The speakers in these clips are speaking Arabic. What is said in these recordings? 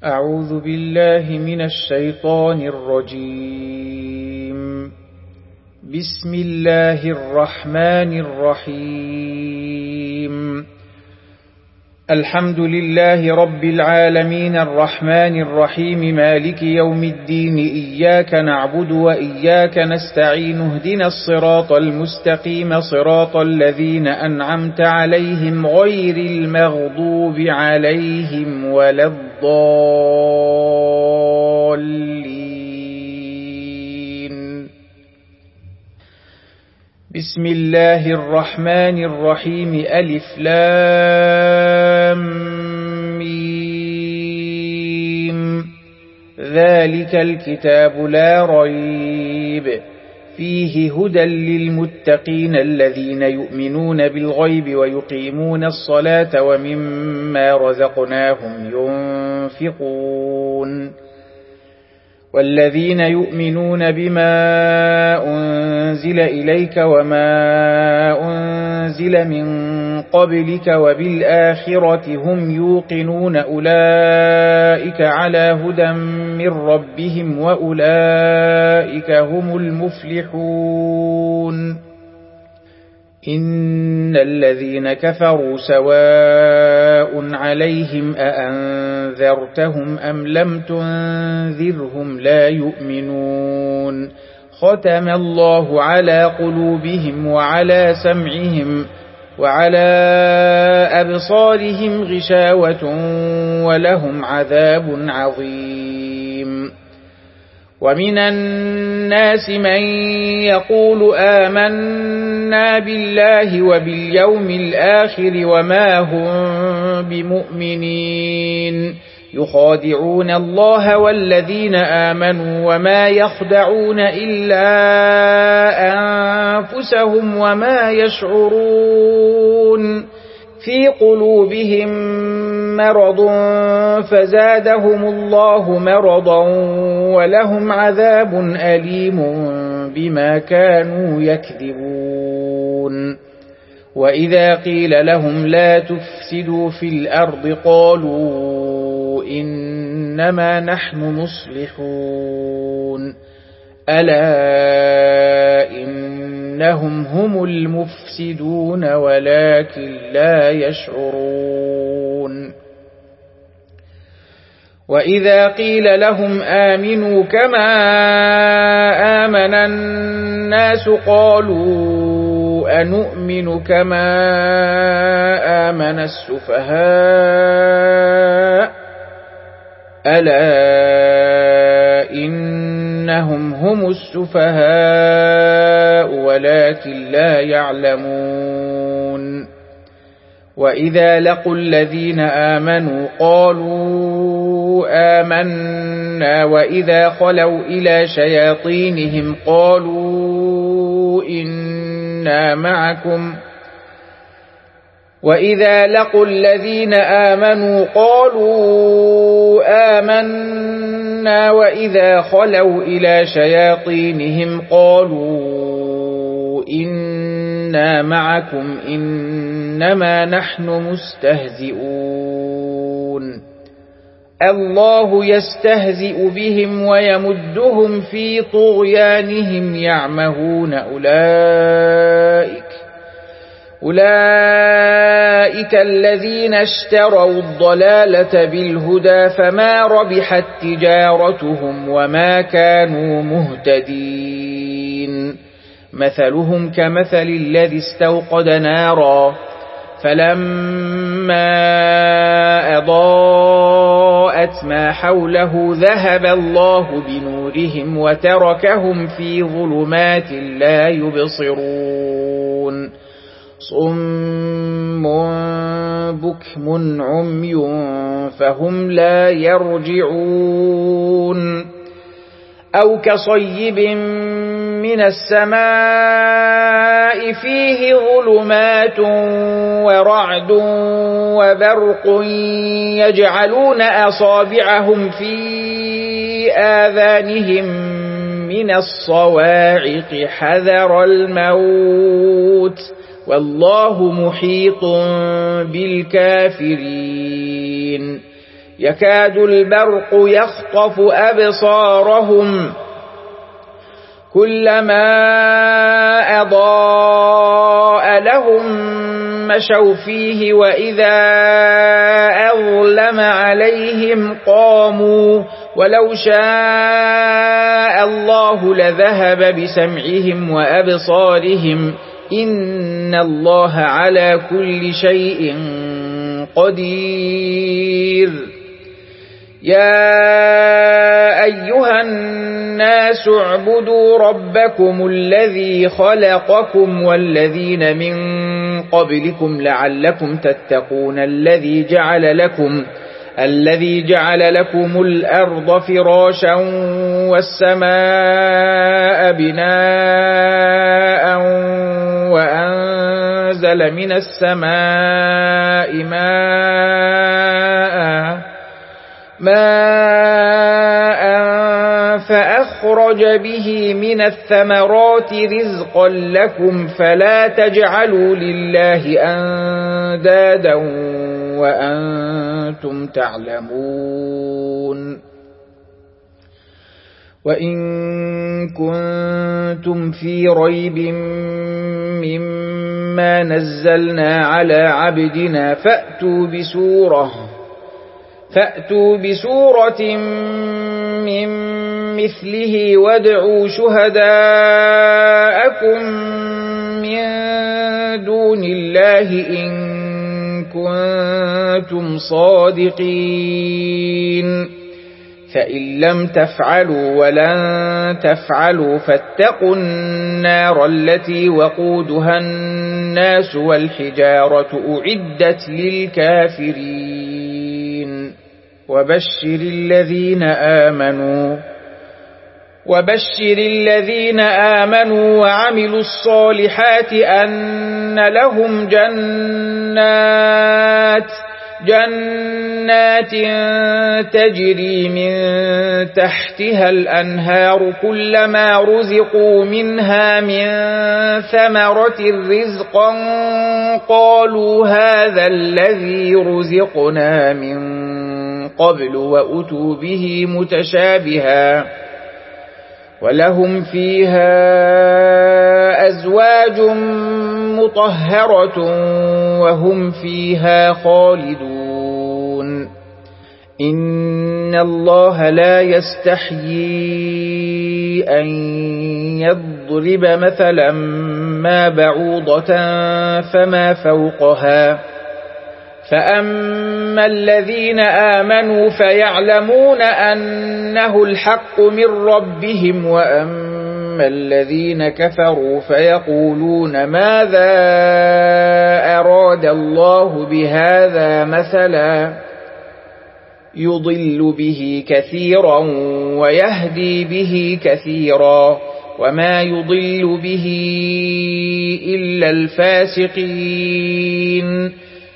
أعوذ بالله من الشيطان الرجيم. بسم الله الرحمن الرحيم. الحمد لله رب العالمين الرحمن الرحيم مالك يوم الدين إياك نعبد وإياك نستعين اهدنا الصراط المستقيم صراط الذين أنعمت عليهم غير المغضوب عليهم ولا الضالين. بسم الله الرحمن الرحيم ألف لام ميم. ذلك الكتاب لا ريب فيه هدى للمتقين الذين يؤمنون بالغيب ويقيمون الصلاة ومما رزقناهم ينفقون. والذين يؤمنون بما أنزل إليك وما أنزل من قبلك وبالآخرة هم يوقنون أولئك على هدى من ربهم وأولئك هم المفلحون. إن الذين كفروا سواء عليهم أأنذرتهم أم لم تنذرهم لا يؤمنون. ختم الله على قلوبهم وعلى سمعهم وعلى أبصارهم غشاوة ولهم عذاب عظيم. ومن الناس من يقول آمنا بالله وباليوم الآخر وما هم بمؤمنين يخادعون الله والذين آمنوا وما يخدعون إلا أنفسهم وما يشعرون. في قلوبهم مرض فزادهم الله مرضا ولهم عذاب أليم بما كانوا يكذبون. وإذا قيل لهم لا تفسدوا في الأرض قالوا إنما نحن مصلحون. ألا إنهم هم المفسدون ولكن لا يشعرون. وإذا قيل لهم آمنوا كما آمن الناس قالوا أنؤمن كما آمن السفهاء. ألا إنهم هم السفهاء ولكن لا يعلمون. وإذا لقوا الذين آمنوا قالوا آمنا وإذا خلوا إلى شياطينهم قالوا إنا معكم. وإذا لقوا الذين آمنوا قالوا آمنا وإذا خلوا إلى شياطينهم قالوا إنا معكم إنما نحن مستهزئون. الله يستهزئ بهم ويمدهم في طغيانهم يعمهون. أولئك الذين اشتروا الضلالة بالهدى فما ربحت تجارتهم وما كانوا مهتدين. مثلهم كمثل الذي استوقد نارا فلما أضاءت ما حوله ذهب الله بنورهم وتركهم في ظلمات لا يبصرون. صم بكم عمي فهم لا يرجعون. أو كصيب من السماء فيه ظلمات ورعد وبرق يجعلون أصابعهم في آذانهم من الصواعق حذر الموت والله محيط بالكافرين. يكاد البرق يخطف أبصارهم كلما أضاء لهم مشوا فيه وإذا أظلم عليهم قاموا ولو شاء الله لذهب بسمعهم وأبصارهم إن الله على كل شيء قدير. يا أيها الناس اعبدوا ربكم الذي خلقكم والذين من قبلكم لعلكم تتقون الذي جعل لكم الأرض فراشا والسماء بناء وأنزل من السماء ماء فأخرج به من الثمرات رزقا لكم فلا تجعلوا لله أندادا وأنتم تعلمون. وإن كنتم في ريب مما نزلنا على عبدنا فأتوا بسورة من مثله وادعوا شهداءكم من دون الله إن كنتم صادقين فإن لم تفعلوا ولن تفعلوا فاتقوا النار التي وقودها الناس والحجارة أعدت للكافرين. وبشر الذين آمنوا وعملوا الصالحات أن لهم جنات تجري من تحتها الأنهار كلما رزقوا منها من ثمرة رزقا قالوا هذا الذي رزقنا من قبل وأتوا به متشابها ولهم فيها أزواج مطهرة وهم فيها خالدون. إن الله لا يستحيي أن يضرب مثلا ما بعوضة فما فوقها فأما الذين آمنوا فيعلمون أنه الحق من ربهم وأما الذين كفروا فيقولون ماذا أراد الله بهذا مثلا يضل به كثيرا ويهدي به كثيرا وما يضل به إلا الفاسقين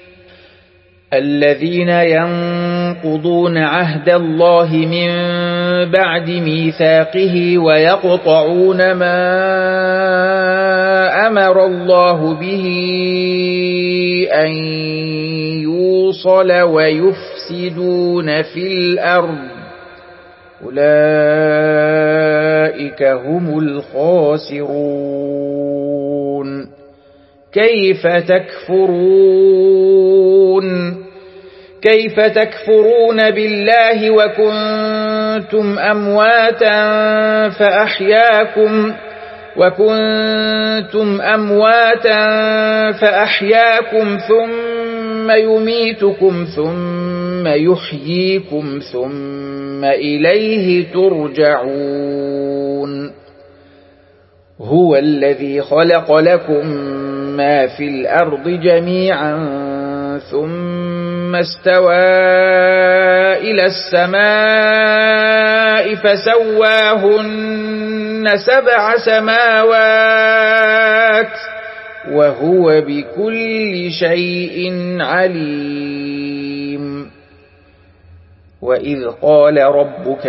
الذين ينقضون عهد الله من بعد ميثاقه ويقطعون ما أمر الله به أن يوصل ويفسدون في الأرض أولئك هم الخاسرون. كيف تكفرون بالله وكنتم أمواتا فأحياكم ثم يميتكم ثم يحييكم ثم إليه ترجعون. هو الذي خلق لكم ما في الأرض جميعا ثم استوى إلى السماء فسواهن 7 سماوات وهو بكل شيء عليم. وإذ قال ربك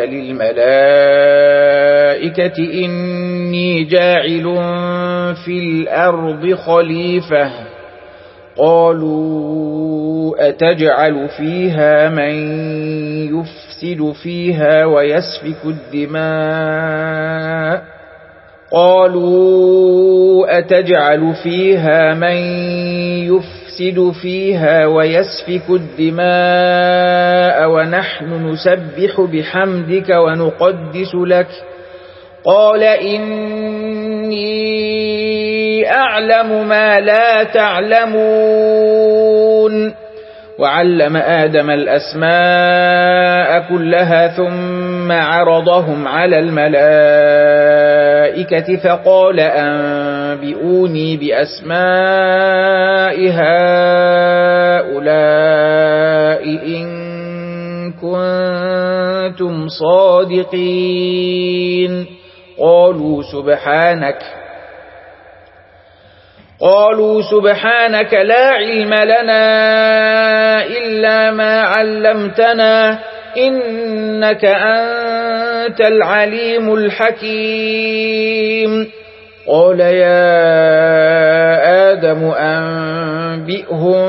للملائكة إني جاعل في الأرض خليفة قالوا أتجعل فيها من يفسد فيها ويسفك الدماء قالوا أتجعل فيها من يفسد فيها ويسفك الدماء ونحن نسبح بحمدك ونقدس لك قال إني أعلم ما لا تعلمون وعلم آدم الأسماء كلها ثم عرضهم على الملائكة فقال أنبئوني بأسماء هؤلاء إن كنتم صادقين قالوا سبحانك لا علم لنا إلا ما علمتنا إنك أنت العليم الحكيم قال يا آدم أنبئهم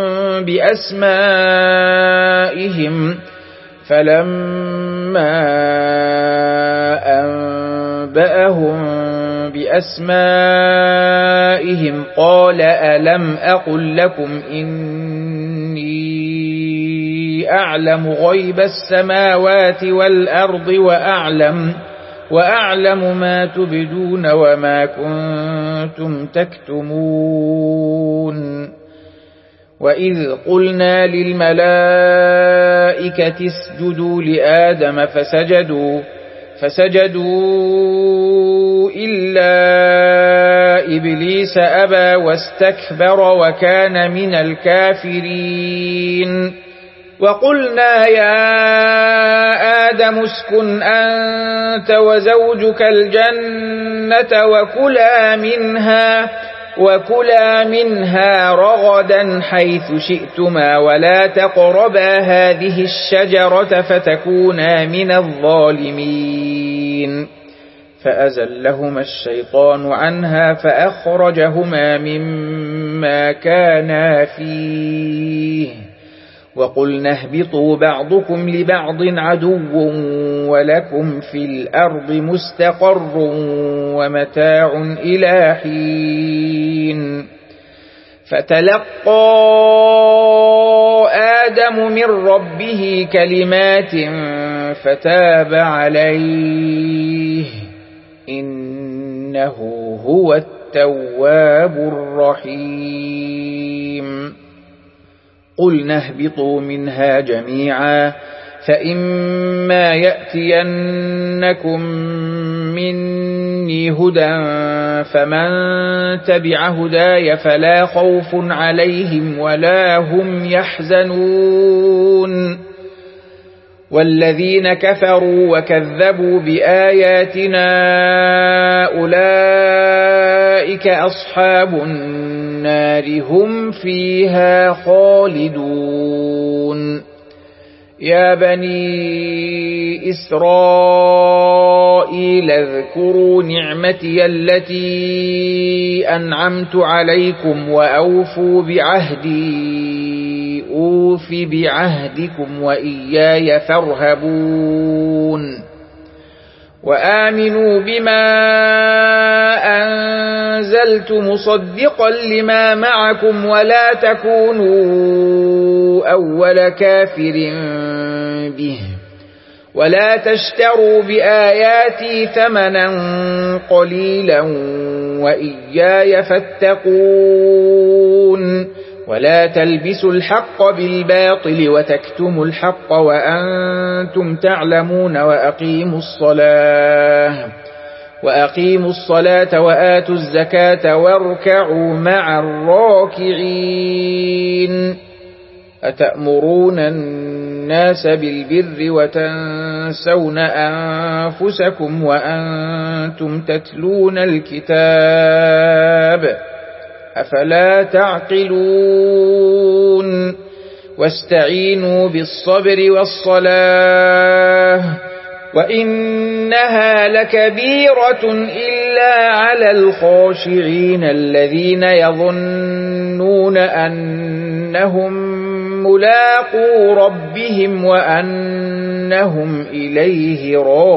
بأسمائهم فلما أنبأهم بأسمائهم قال ألم أقل لكم إني أعلم غيب السماوات والأرض وأعلم ما تبدون وما كنتم تكتمون وإذ قلنا للملائكة اسجدوا لآدم فسجدوا إلا إبليس أبى واستكبر وكان من الكافرين وقلنا يا آدم اسكن أنت وزوجك الجنة وكلا منها رغدا حيث شئتما ولا تقربا هذه الشجرة فتكونا من الظالمين فأزلهما الشيطان عنها فأخرجهما مما كانا فيه وقلنا اهبطوا بعضكم لبعض عدو ولكم في الأرض مستقر ومتاع إلى حين فتلقى آدم من ربه كلمات فتاب عليه إنه هو التواب الرحيم قلنا اهبطوا منها جميعا فإما يأتينكم مني هدى فمن تبع هداي فلا خوف عليهم ولا هم يحزنون والذين كفروا وكذبوا بآياتنا أولئك أصحاب النار هم فيها خالدون يا بني إسرائيل اذكروا نعمتي التي أنعمت عليكم وأوفوا بعهدي أوف بعهدكم وإياي فارهبون وآمنوا بما أنزلت مصدقا لما معكم ولا تكونوا أول كافر به ولا تشتروا بآياتي ثمنا قليلا وإياي فاتقون ولا تلبسوا الحق بالباطل وتكتموا الحق وأنتم تعلمون وأقيموا الصلاة وآتوا الزكاة واركعوا مع الراكعين أتأمرون الناس بالبر وتنسون أنفسكم وأنتم تتلون الكتاب أفلا تعقلون واستعينوا بالصبر والصلاة وإنها لكبيرة إلا على الخاشعين الذين يظنون أنهم ملاقو ربهم وأنهم إليه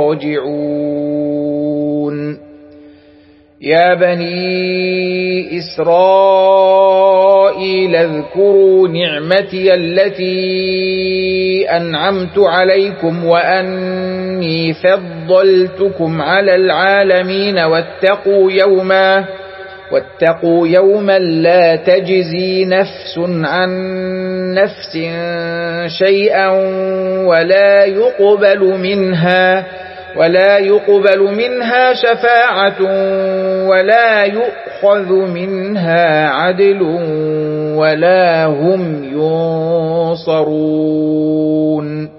راجعون. يا بني إسرائيل اذكروا نعمتي التي أنعمت عليكم وأني فضلتكم على العالمين واتقوا يوما لا تجزي نفس عن نفس شيئا ولا يقبل منها شفاعة ولا يؤخذ منها عدل ولا هم ينصرون.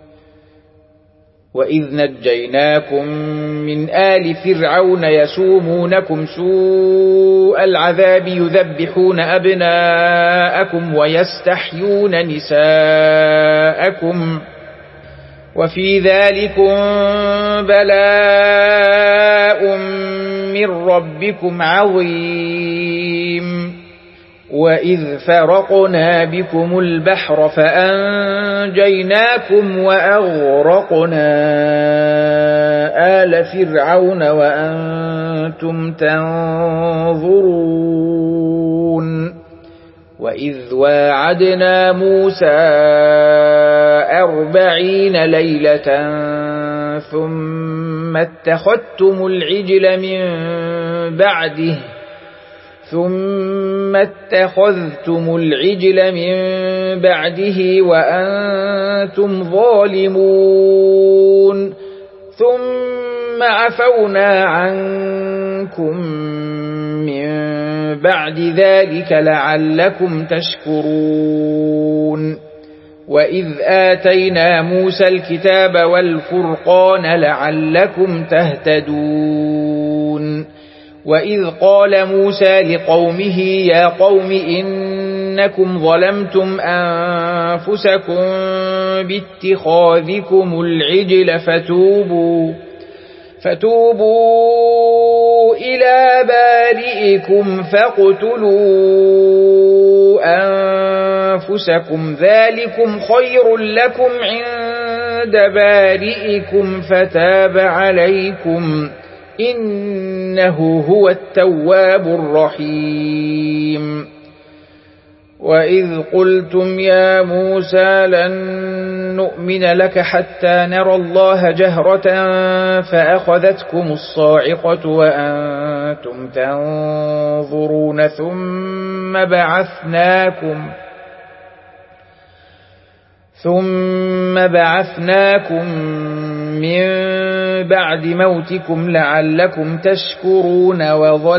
وإذ نجيناكم من آل فرعون يسومونكم سوء العذاب يذبحون أبناءكم ويستحيون نساءكم وفي ذلكم بلاء من ربكم عظيم. وإذ فرقنا بكم البحر فأنجيناكم وأغرقنا آل فرعون وأنتم تنظرون. وإذ واعدنا موسى 40 ليلة ثم اتخذتم العجل من بعده وأنتم ظالمون ثم عفونا عنكم من بعد ذلك لعلكم تشكرون. وإذ آتينا موسى الكتاب والفرقان لعلكم تهتدون. وإذ قال موسى لقومه يا قوم إنكم ظلمتم أنفسكم باتخاذكم العجل فتوبوا إلى بارئكم فاقتلوا أنفسكم ذلكم خير لكم عند بارئكم فتاب عليكم إنه هو التواب الرحيم. وإذ قلتم يا موسى لن نؤمن لك حتى نرى الله جهرة فأخذتكم الصاعقة وأنتم تنظرون ثم بعثناكم من بعد موتكم لعلكم تشكرون.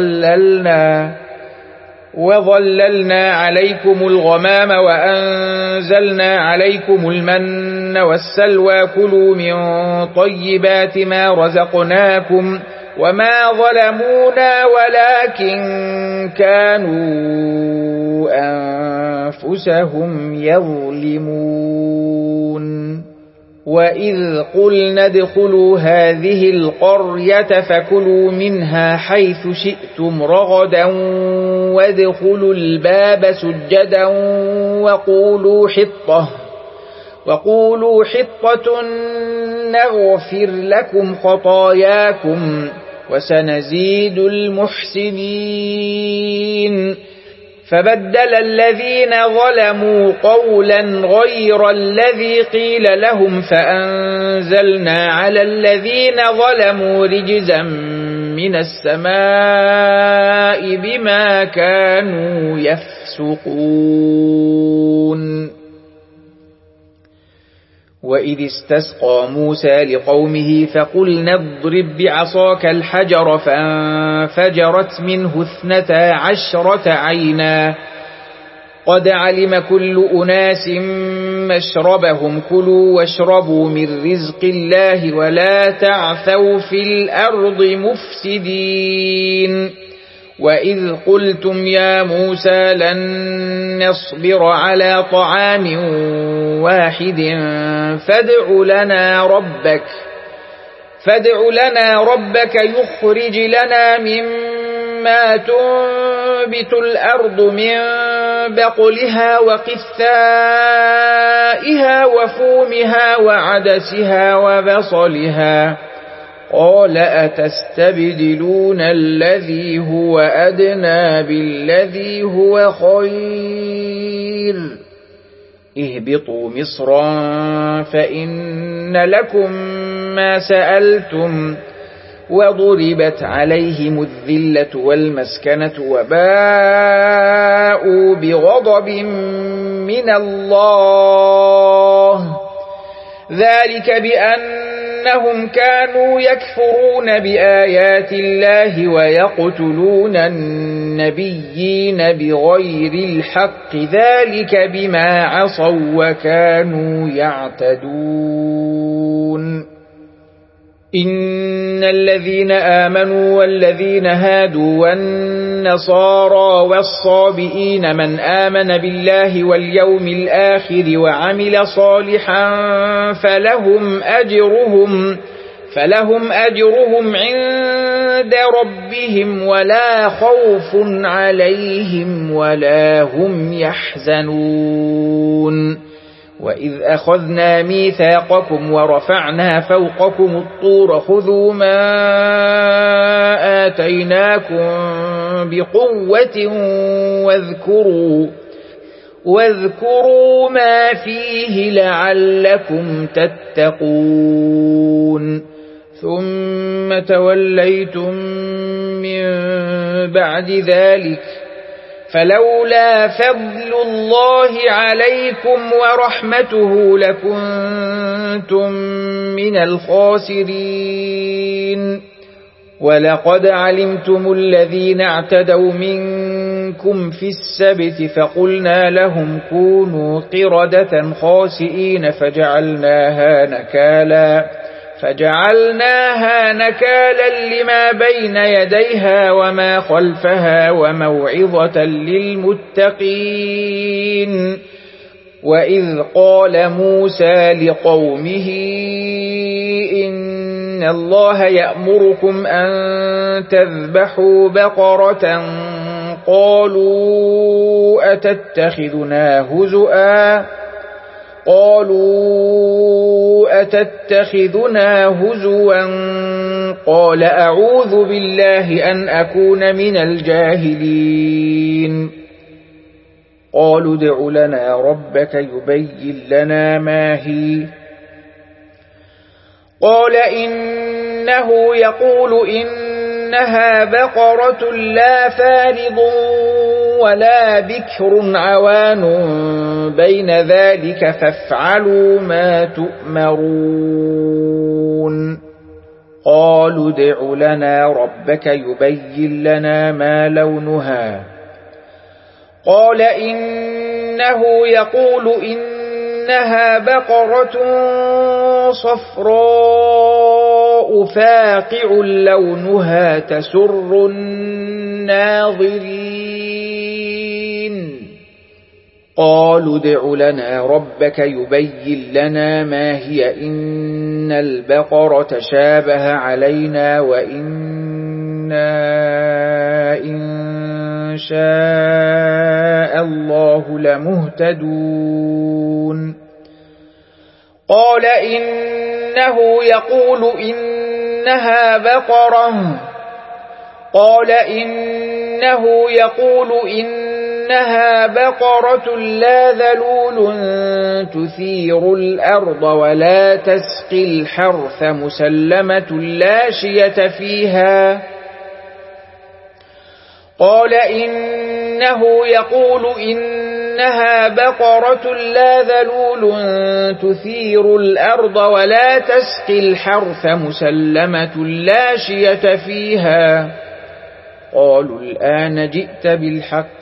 وظللنا عليكم الغمام وأنزلنا عليكم المن والسلوى كلوا من طيبات ما رزقناكم وما ظلمونا ولكن كانوا أنفسهم يظلمون. وإذ قلنا ادخلوا هذه القرية فكلوا منها حيث شئتم رغدا وادخلوا الباب سجدا وقولوا حطة نغفر لكم خطاياكم وسنزيد المحسنين. فبدل الذين ظلموا قولا غير الذي قيل لهم فأنزلنا على الذين ظلموا رجزا من السماء بما كانوا يفسقون. وإذ استسقى موسى لقومه فقلنا اضرب بعصاك الحجر فانفجرت منه 12 عينا قد علم كل أناس مشربهم كلوا واشربوا من رزق الله ولا تعثوا في الأرض مفسدين. وإذ قلتم يا موسى لن نصبر على طعام واحد فادع لنا ربك يخرج لنا مما ما تنبت الأرض من بقلها وقثائها وفومها وعدسها وبصلها قال أتستبدلون الذي هو أدنى بالذي هو خير اهبطوا مصرا فإن لكم ما سألتم وضربت عليهم الذلة والمسكنة وباءوا بغضب من الله ذلك بأنهم كانوا يكفرون بآيات الله ويقتلون النبيين بغير الحق ذلك بما عصوا وكانوا يعتدون إن الذين آمنوا والذين هادوا والنصارى والصابئين من آمن بالله واليوم الآخر وعمل صالحا فلهم أجرهم عند ربهم ولا خوف عليهم ولا هم يحزنون وإذ أخذنا ميثاقكم ورفعنا فوقكم الطور خذوا ما آتيناكم بقوة واذكروا ما فيه لعلكم تتقون ثم توليتم من بعد ذلك فلولا فضل الله عليكم ورحمته لكنتم من الخاسرين ولقد علمتم الذين اعتدوا منكم في السبت فقلنا لهم كونوا قردة خاسئين فجعلناها نكالا لما بين يديها وما خلفها وموعظة للمتقين وإذ قال موسى لقومه إن الله يأمركم أن تذبحوا بقرة قالوا أتتخذنا هزوا قال أعوذ بالله أن أكون من الجاهلين قالوا ادع لنا ربك يبين لنا ما هي قال إنه يقول إنها بقرة لا فارض ولا بكر عوان بين ذلك فافعلوا ما تؤمرون قالوا ادع لنا ربك يبين لنا ما لونها قال إنه يقول إنها بقرة صفراء فاقع لونها تسر الناظرين قالوا ادع لنا ربك يبين لنا ما هي إن البقرة شابه علينا وإنا إن شاء الله لمهتدون قال إنه يقول إنها بقرة لا ذلول تثير الأرض ولا تسقي الحرث مسلمة لا شية فيها قال إنه يقول إنها بقرة لا ذلول تثير الأرض ولا تسقي الحرث مسلمة لا شية فيها قالوا الآن جئت بالحق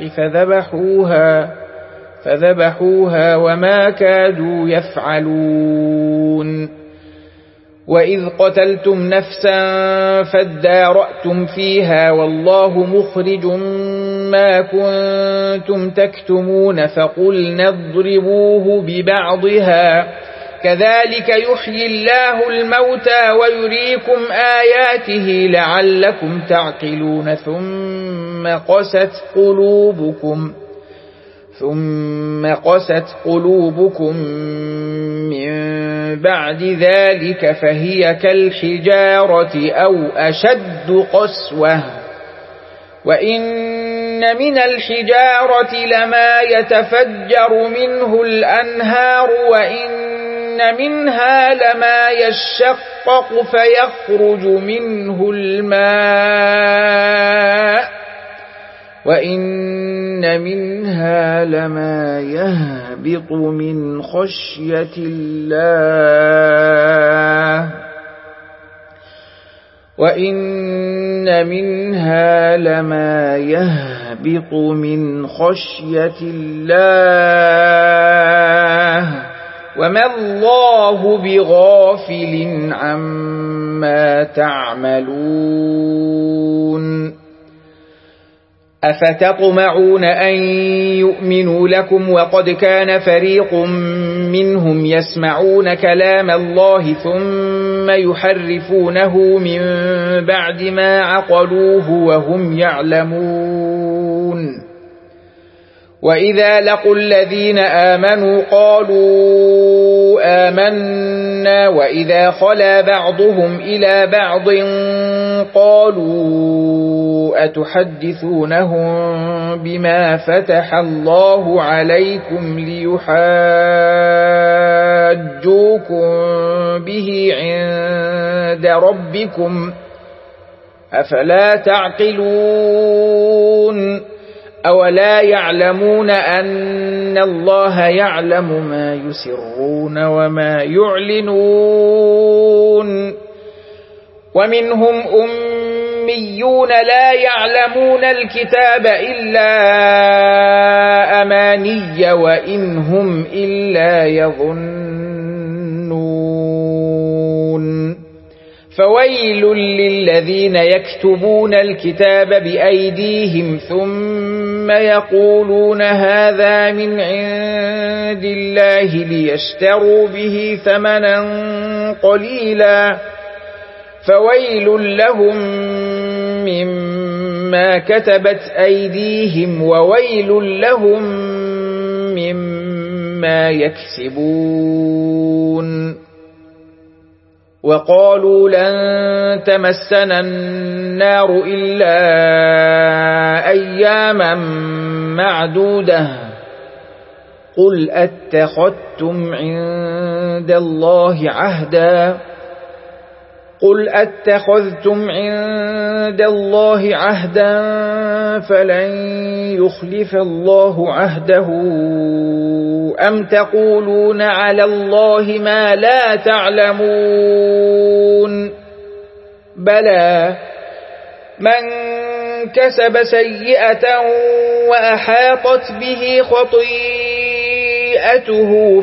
فذبحوها وما كادوا يفعلون وإذ قتلتم نفسا فادارأتم فيها والله مخرج ما كنتم تكتمون فقلنا اضربوه ببعضها كذلك يحيي الله الموتى ويريكم آياته لعلكم تعقلون ثم ثم قست قلوبكم من بعد ذلك فهي كالحجارة أو أشد قسوة وإن من الحجارة لما يتفجر منه الأنهار وإن منها لما يشقق فيخرج منه الماء وإن منها لما يهبط من خشية الله وإن منها لما يهبط من خشية الله وما الله بغافل عما تعملون أفتطمعون أن يؤمنوا لكم وقد كان فريق منهم يسمعون كلام الله ثم يحرفونه من بعد ما عقلوه وهم يعلمون وإذا لقوا الذين آمنوا قالوا آمنا وإذا خلا بعضهم إلى بعض قالوا أتحدثونهم بما فتح الله عليكم ليحاجوكم به عند ربكم أفلا تعقلون أولا يعلمون أن الله يعلم ما يسرون وما يعلنون ومنهم أميون لا يعلمون الكتاب إلا أماني وإن هم إلا يظنون فويل للذين يكتبون الكتاب بأيديهم ثم يقولون هذا من عند الله ليشتروا به ثمنا قليلا فويل لهم مما كتبت أيديهم وويل لهم مما يكسبون وقالوا لن تمسنا النار إلا أياما معدودة قل أتخذتم عند الله عهدا فلن يخلف الله عهده أم تقولون على الله ما لا تعلمون بلى من كسب سيئة وأحاطت به خطيئته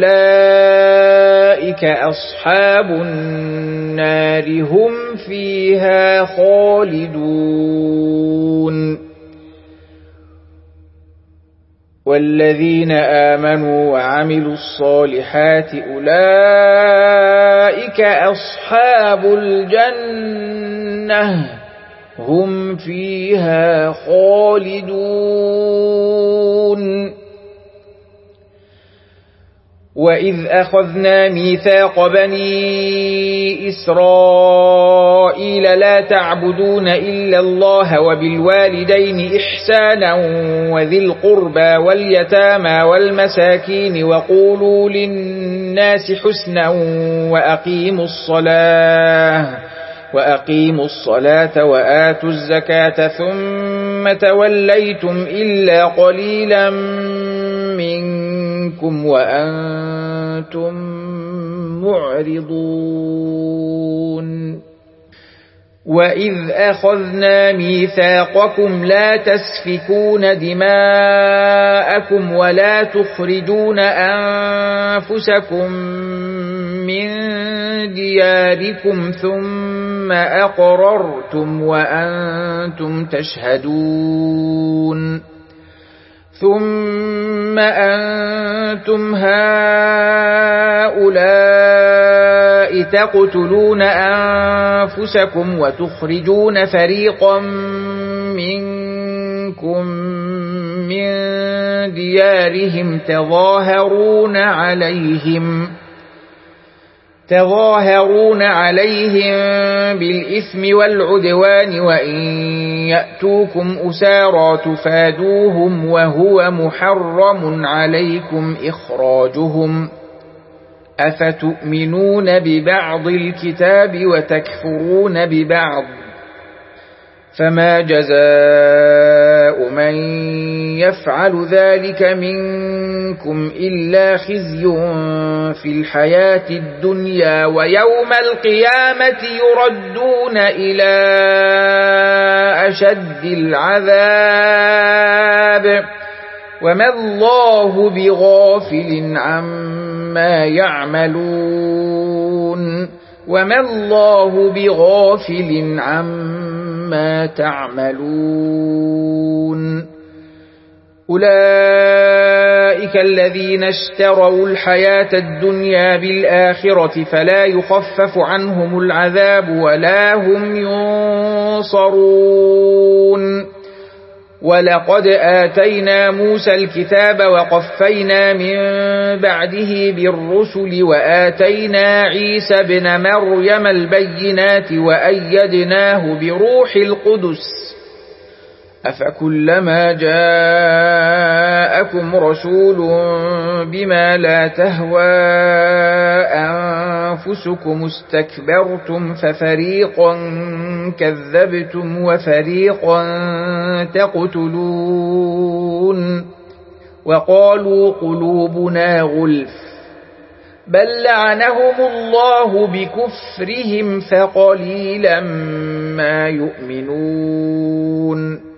فأولئك أصحاب النار هم فيها خالدون والذين آمنوا وعملوا الصالحات أولئك أصحاب الجنة هم فيها خالدون وإذ أخذنا ميثاق بني إسرائيل لا تعبدون إلا الله وبالوالدين إحسانا وذي القربى واليتامى والمساكين وقولوا للناس حسنا وأقيموا الصلاة وآتوا الزكاة ثم توليتم إلا قليلا منكم وأنتم معرضون وإذ أخذنا ميثاقكم لا تسفكون دماءكم ولا تخرجون أنفسكم من دياركم ثم أقررتم وأنتم تشهدون ثم أنتم هؤلاء تقتلون أنفسكم وتخرجون فريقا منكم من ديارهم تظاهرون عليهم بالإثم والعدوان وإن يأتوكم أسارى تفادوهم وهو محرم عليكم إخراجهم أفتؤمنون ببعض الكتاب وتكفرون ببعض فما جزاء من يفعل ذلك منكم إلا خزي في الحياة الدنيا ويوم القيامة يردون إلى أشد العذاب وما الله بغافل عما تعملون أولئك الذين اشتروا الحياة الدنيا بالآخرة فلا يخفف عنهم العذاب ولا هم ينصرون ولقد آتينا موسى الكتاب وقفينا من بعده بالرسل وآتينا عيسى ابن مريم البينات وأيدناه بروح القدس أفكلما جاءكم رسول بما لا تهوى أنفسكم استكبرتم ففريقا كذبتم وفريقا تقتلون وقالوا قلوبنا غلف بل لعنهم الله بكفرهم فقليلا ما يؤمنون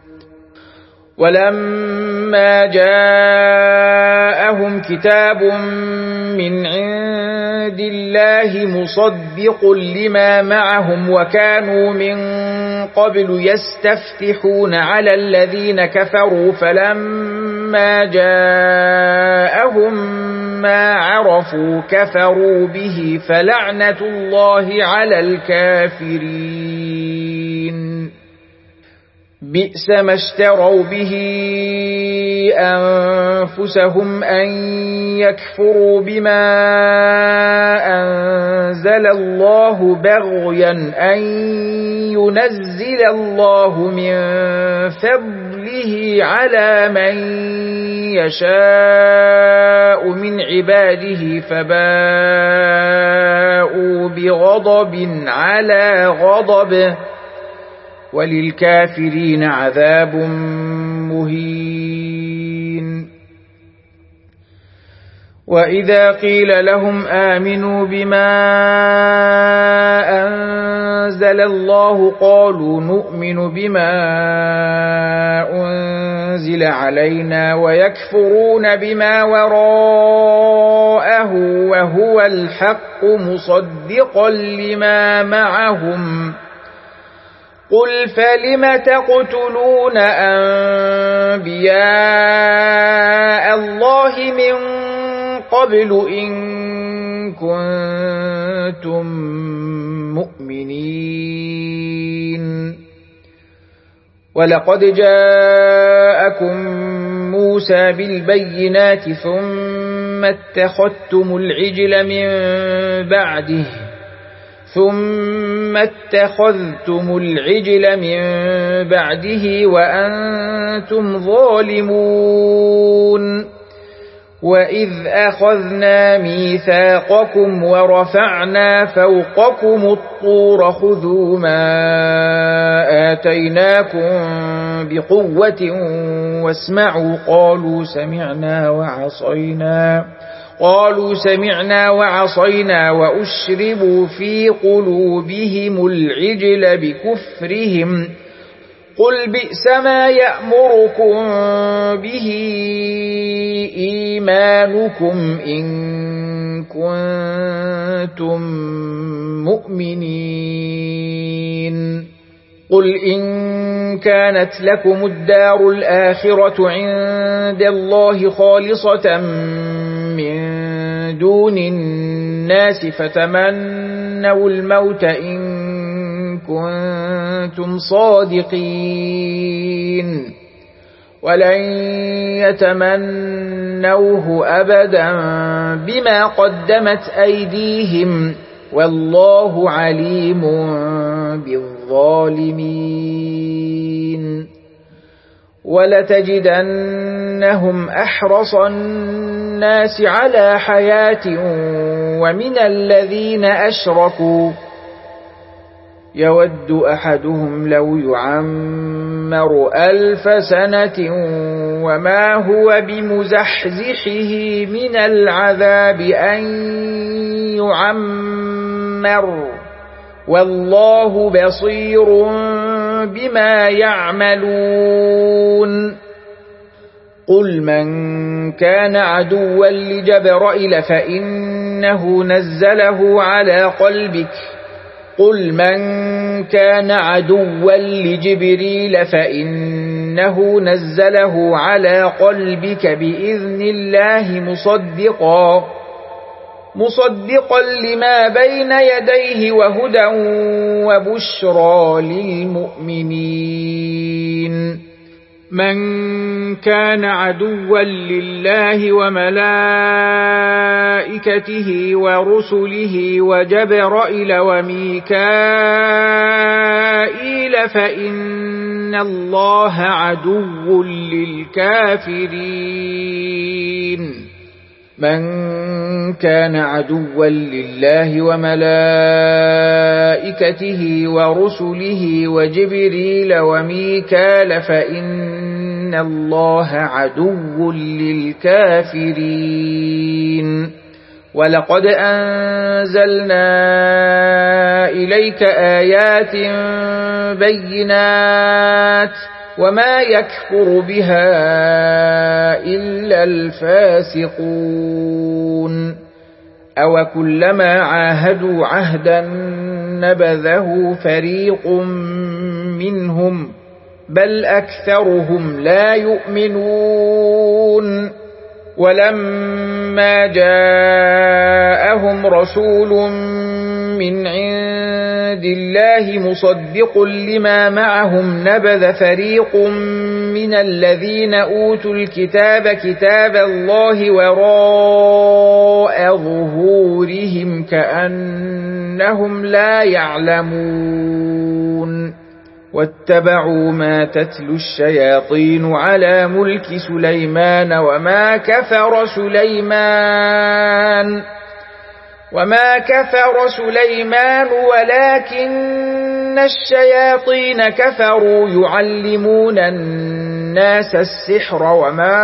ولما جاءهم كتاب من عند الله مصدق لما معهم وكانوا من قبل يستفتحون على الذين كفروا فلما جاءهم ما عرفوا كفروا به فلعنة الله على الكافرين بئس ما اشتروا به أنفسهم أن يكفروا بما أنزل الله بغيا أن ينزل الله من فضله على من يشاء من عباده فباءوا بغضب على غضب وللكافرين عذاب مهين وإذا قيل لهم آمنوا بما أنزل الله قالوا نؤمن بما أنزل علينا ويكفرون بما وراءه وهو الحق مصدقا لما معهم قل فلم تقتلون أنبياء الله من قبل إن كنتم مؤمنين ولقد جاءكم موسى بالبينات ثم اتخذتم العجل من بعده وأنتم ظالمون وإذ أخذنا ميثاقكم ورفعنا فوقكم الطور خذوا ما آتيناكم بقوة واسمعوا قالوا سمعنا وعصينا وأشربوا في قلوبهم العجل بكفرهم قل بئس ما يأمركم به إيمانكم إن كنتم مؤمنين قل إن كانت لكم الدار الآخرة عند الله خالصة من دون الناس فتمنوا الموت إن كنتم صادقين ولن يتمنوه أبدا بما قدمت أيديهم والله عليم بالظالمين ولتجدنهم أحرص الناس على حياة ومن الذين أشركوا يود أحدهم لو يعمر 1000 سنة وما هو بمزحزحه من العذاب أن يعمر والله بصير بما يعملون قل من كان عدوا لجبرائيل فإنه نزله على قلبك قل من كان عدوا لجبريل فإنه نزله على قلبك بإذن الله مصدقا لما بين يديه وهدى وبشرى للمؤمنين من كان عدوا لله وملائكته ورسله وجبرائيل وميكائيل فإن الله عدو للكافرين من كان عدوا لله وملائكته ورسله وجبريل وميكال فإن الله عدو للكافرين ولقد أنزلنا إليك آيات بينات وما يكفر بها إلا الفاسقون أو كلما عاهدوا عهدا نبذه فريق منهم بل أكثرهم لا يؤمنون ولما جاءهم رسول من عند الله مصدق لما معهم نبذ فريق من الذين أوتوا الكتاب كتاب الله وراء ظهورهم كأنهم لا يعلمون واتبعوا ما تتلو الشياطين على ملك سليمان وما كفر سليمان ولكن الشياطين كفروا يعلمون الناس السحر وما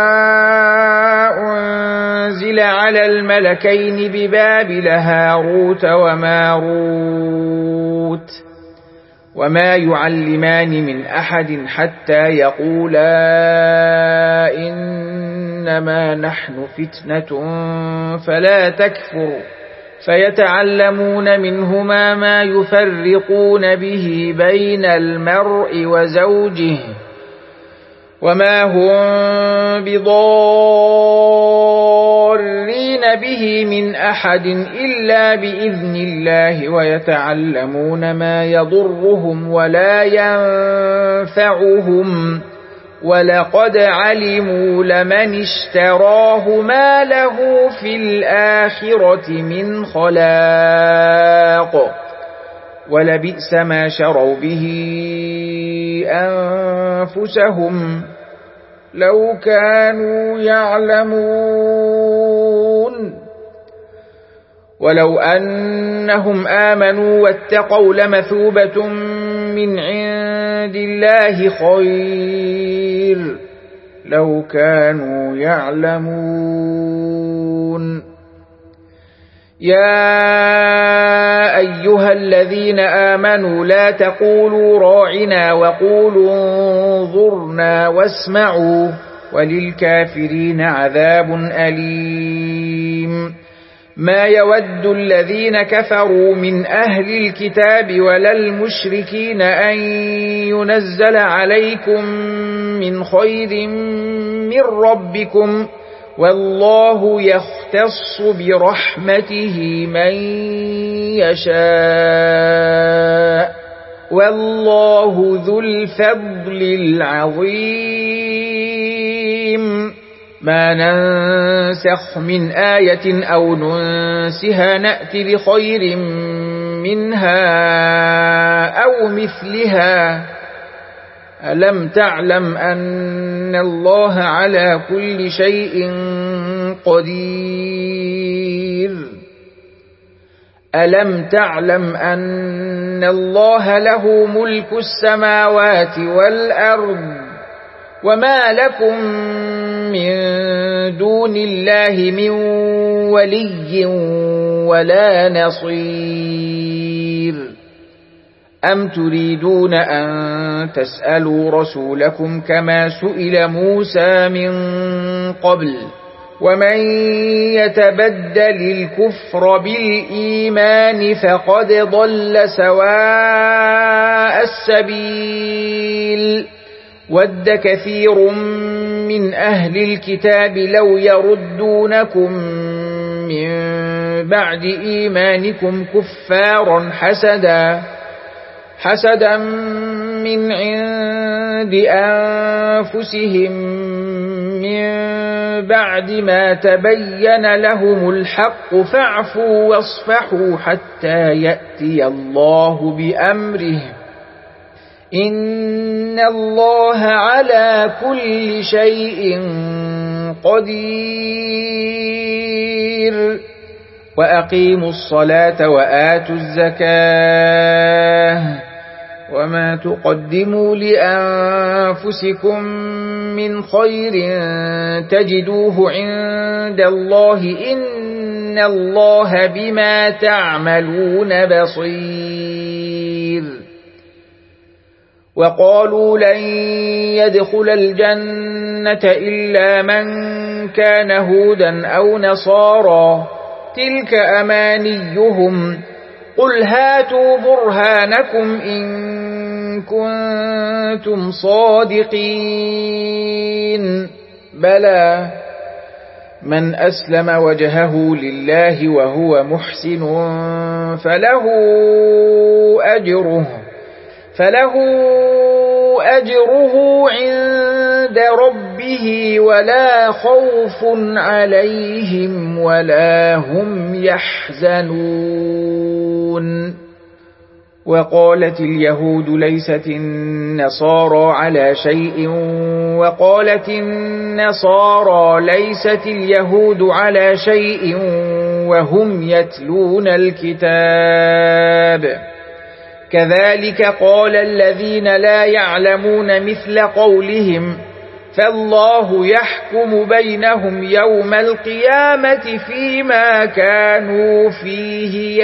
أنزل على الملكين ببابل هاروت وماروت وما يعلمان من أحد حتى يقولا إنما نحن فتنة فلا تكفر فيتعلمون منهما ما يفرقون به بين المرء وزوجه وما هم بضارين به من أحد إلا بإذن الله ويتعلمون ما يضرهم ولا ينفعهم ولقد علموا لمن اشتراه ما له في الآخرة من خلاق ولبئس ما شروا به أنفسهم لو كانوا يعلمون ولو أنهم آمنوا واتقوا لمثوبة من عند الله خير لو كانوا يعلمون يا أيها الذين آمنوا لا تقولوا راعنا وقولوا انظرنا واسمعوا وللكافرين عذاب أليم ما يود الذين كفروا من أهل الكتاب ولا المشركين أن ينزل عليكم من خير من ربكم والله يختص برحمته من يشاء والله ذو الفضل العظيم ما ننسخ من آية أو ننسها نأت بخير منها أو مثلها ألم تعلم أن الله على كل شيء قدير ألم تعلم أن الله له ملك السماوات والأرض وما لكم من دون الله من ولي ولا نصير أم تريدون أن تسألوا رسولكم كما سئل موسى من قبل ومن يتبدل الكفر بالإيمان فقد ضل سواء السبيل ود كثير من أهل الكتاب لو يردونكم من بعد إيمانكم كفارا حسدا من عند أنفسهم من بعد ما تبين لهم الحق فاعفوا واصفحوا حتى يأتي الله بأمره إن الله على كل شيء قدير وأقيموا الصلاة وآتوا الزكاة وما تقدموا لأنفسكم من خير تجدوه عند الله إن الله بما تعملون بصير وقالوا لن يدخل الجنة إلا من كان هودا أو نصارى تلك أمانيهم قل هاتوا برهانكم إن كنتم صادقين بلى من أسلم وجهه لله وهو محسن فله أجره عند ربه ولا خوف عليهم ولا هم يحزنون وقالت اليهود ليست النصارى على شيء وقالت النصارى ليست اليهود على شيء وهم يتلون الكتاب كذلك قال الذين لا يعلمون مثل قولهم فالله يحكم بينهم يوم القيامة فيما كانوا فيه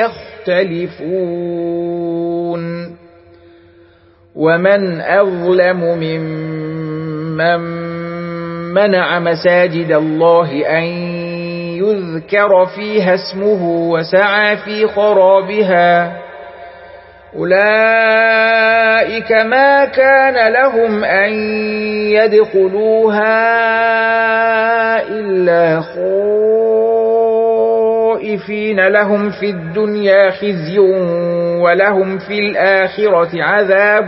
يختلفون ومن أظلم ممن منع مساجد الله أن يذكر فيها اسمه وسعى في خرابها أولئك ما كان لهم أن يدخلوها إلا خائفين لهم في الدنيا خزي ولهم في الآخرة عذاب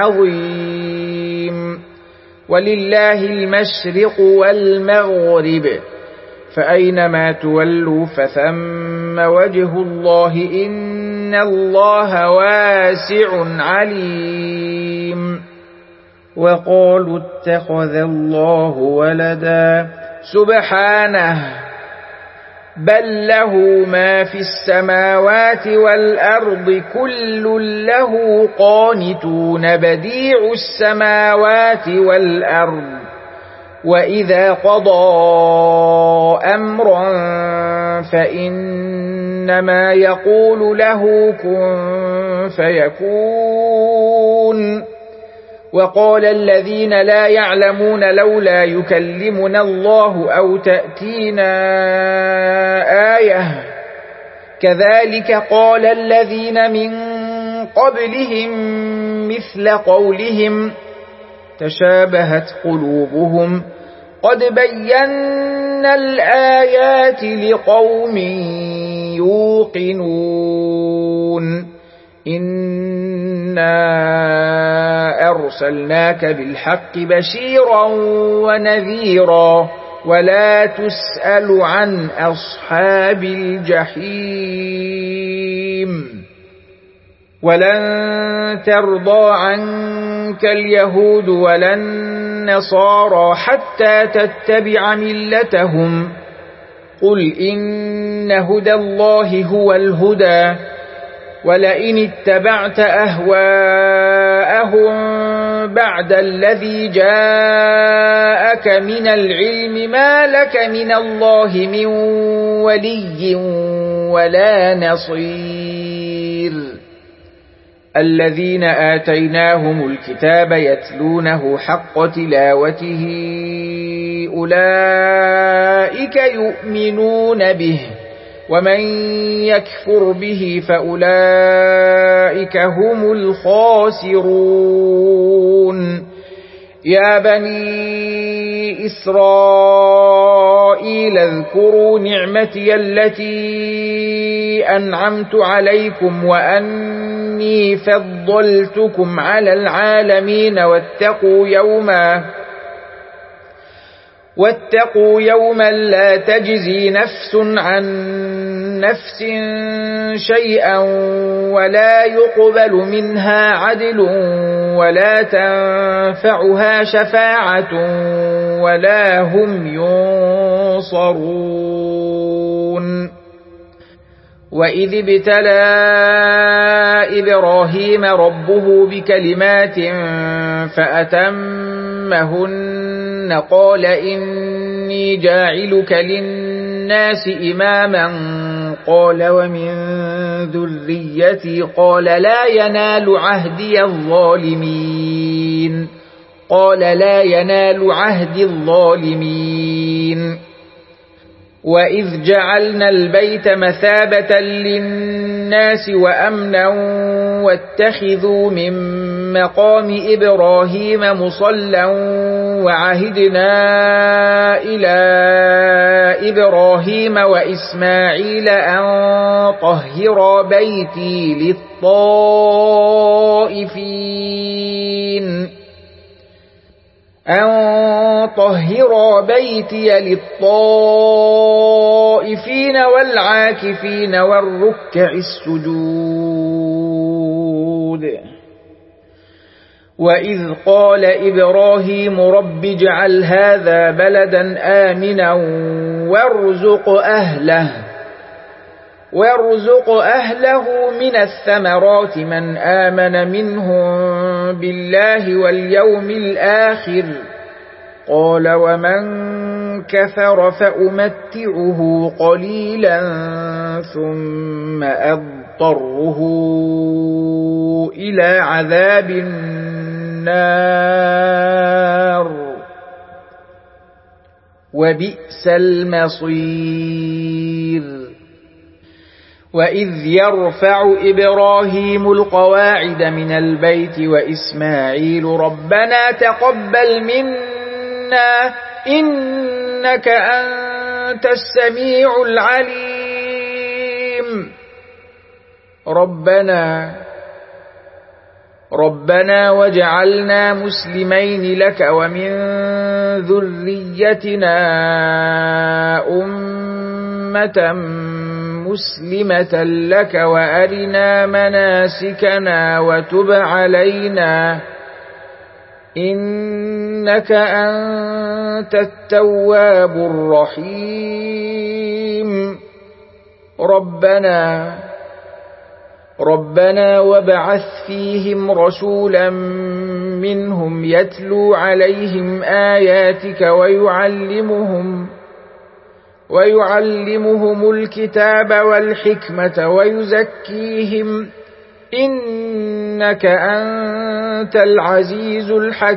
عظيم ولله المشرق والمغرب فأينما تولوا فثم وجه الله إن الله واسع عليم وقالوا اتخذ الله ولدا سبحانه بل له ما في السماوات والأرض كل له قانتون بديع السماوات والأرض وإذا قضى أمرا فإنما يقول له كن فيكون وقال الذين لا يعلمون لولا يكلمنا الله أو تأتينا آية كذلك قال الذين من قبلهم مثل قولهم تشابهت قلوبهم قد بينا الآيات لقوم يوقنون إنا أرسلناك بالحق بشيرا ونذيرا ولا تسأل عن أصحاب الجحيم ولن ترضى عنك اليهود ولا النصارى حتى تتبع ملتهم قل إن هدى الله هو الهدى ولئن اتبعت أهواءهم بعد الذي جاءك من العلم ما لك من الله من ولي ولا نصير الذين آتيناهم الكتاب يتلونه حق تلاوته أولئك يؤمنون به ومن يكفر به فأولئك هم الخاسرون يا بني إسرائيل اذكروا نعمتي التي أنعمت عليكم وأني فضلتكم على العالمين واتقوا يوما لا تجزي نفس عن نفس شيئا ولا يقبل منها عدل ولا تنفعها شفاعة ولا هم ينصرون وإذ ابتلى إبراهيم ربه بكلمات فأتمهن قال إني جاعلك للناس إماما قال ومن ذريتي قال لا ينال عهد الظالمين وإذ جعلنا البيت مثابة للناس وأمنا واتخذوا من مقام إبراهيم مصلى وعهدنا إلى إبراهيم وإسماعيل أن طهرا بيتي للطائفين والعاكفين والركع السجود وإذ قال إبراهيم رب اجعل هذا بلدا آمنا وارزق أهله من الثمرات من آمن منهم بالله واليوم الآخر قال ومن كفر فأمتعه قليلا ثم أضطره إلى عذاب النار وبئس المصير وإذ يرفع إبراهيم القواعد من البيت وإسماعيل ربنا تقبل منا إنك أنت السميع العليم ربنا واجعلنا مسلمين لك ومن ذريتنا أمة مسلمة لك وأرنا مناسكنا وتب علينا إنك أنت التواب الرحيم ربنا وابعث فيهم رسولا منهم يتلو عليهم آياتك ويعلمهم الكتاب والحكمة ويزكيهم إنك أنت العزيز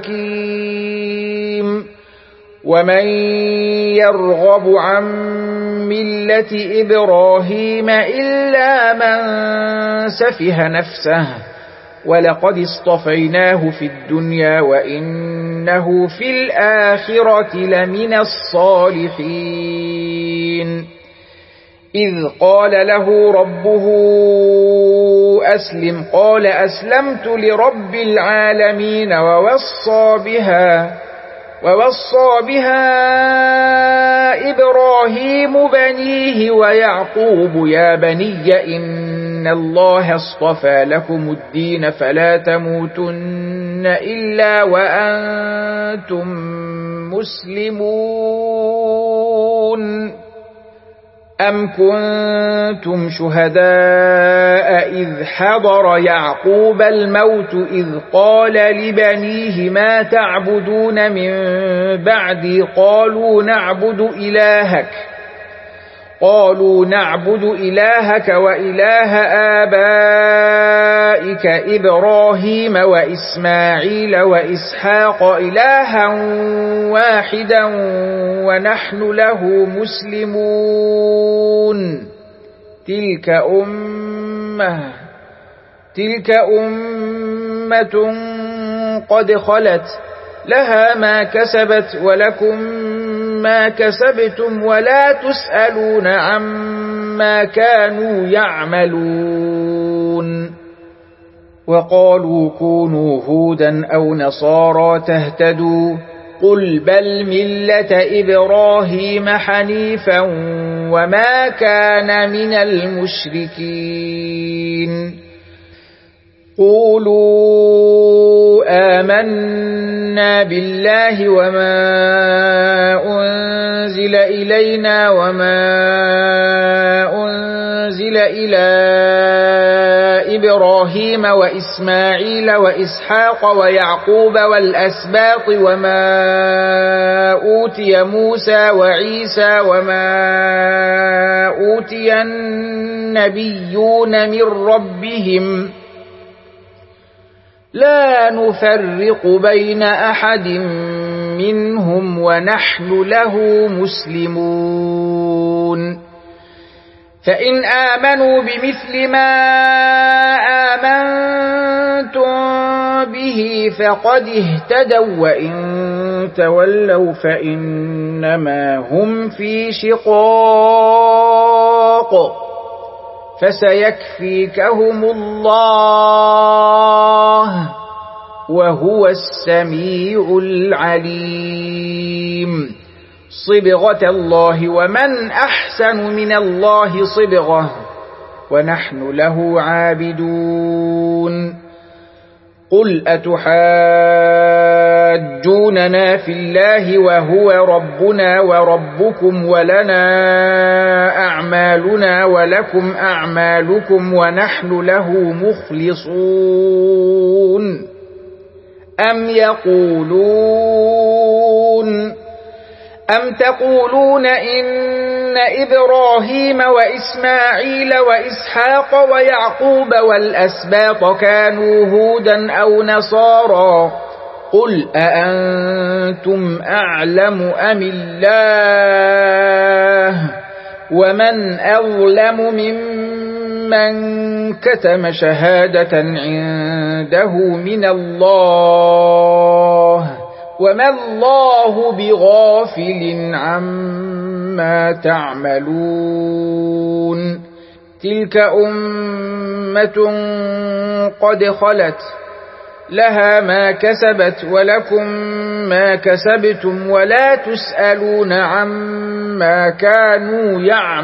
الحكيم ومن يرغب عن ملة إبراهيم إلا من سفه نفسه ولقد اصطفيناه في الدنيا وإنه في الآخرة لمن الصالحين إذ قال له ربه أسلم قال أسلمت لرب العالمين ووصى بها إبراهيم بنيه ويعقوب يا بني إن الله اصطفى لكم الدين فلا تموتن إلا وأنتم مسلمون أم كنتم شهداء إذ حضر يعقوب الموت إذ قال لبنيه ما تعبدون من بعدي قالوا نعبد إلهك وإله آبائك إبراهيم وإسماعيل وإسحاق إلها واحدا ونحن له مسلمون تلك أمة قد خلت لها ما كسبت ولكم ما كسبتم ولا تسألون عما كانوا يعملون وقالوا كونوا هودا أو نصارى تهتدوا قل بل ملة إبراهيم حنيفا وما كان من المشركين قولوا آمنا بالله وما أنزل إلينا وما أنزل إلى إبراهيم وإسماعيل وإسحاق ويعقوب والأسباط وما أوتي موسى وعيسى وما أوتي النبيون من ربهم لا نفرق بين أحد منهم ونحن له مسلمون فإن آمنوا بمثل ما آمنتم به فقد اهتدوا وإن تولوا فإنما هم في شقاق فسيكفيكهم الله وهو السميع العليم صبغة الله ومن أحسن من الله صبغة ونحن له عابدون قل أتحاجوننا في الله وهو ربنا وربكم ولنا أعمالنا ولكم أعمالكم ونحن له مخلصون أم تقولون إن إبراهيم وإسماعيل وإسحاق ويعقوب والأسباط كانوا هودا أو نصارى قل أأنتم أعلم أم الله ومن أظلم ممن كتم شهادة عنده من الله وما الله بغافل عما تعملون تلك أمة قد خلت لها ما كسبت ولكم ما كسبتم ولا تسألون عما كانوا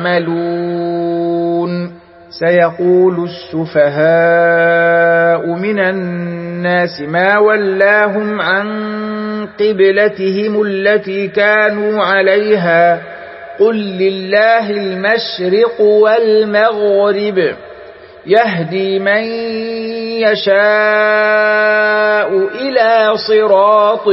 يعملون سيقول السفهاء من الناس ما ولاهم عن قبلتهم التي كانوا عليها قل لله المشرق والمغرب يهدي من يشاء إلى صراط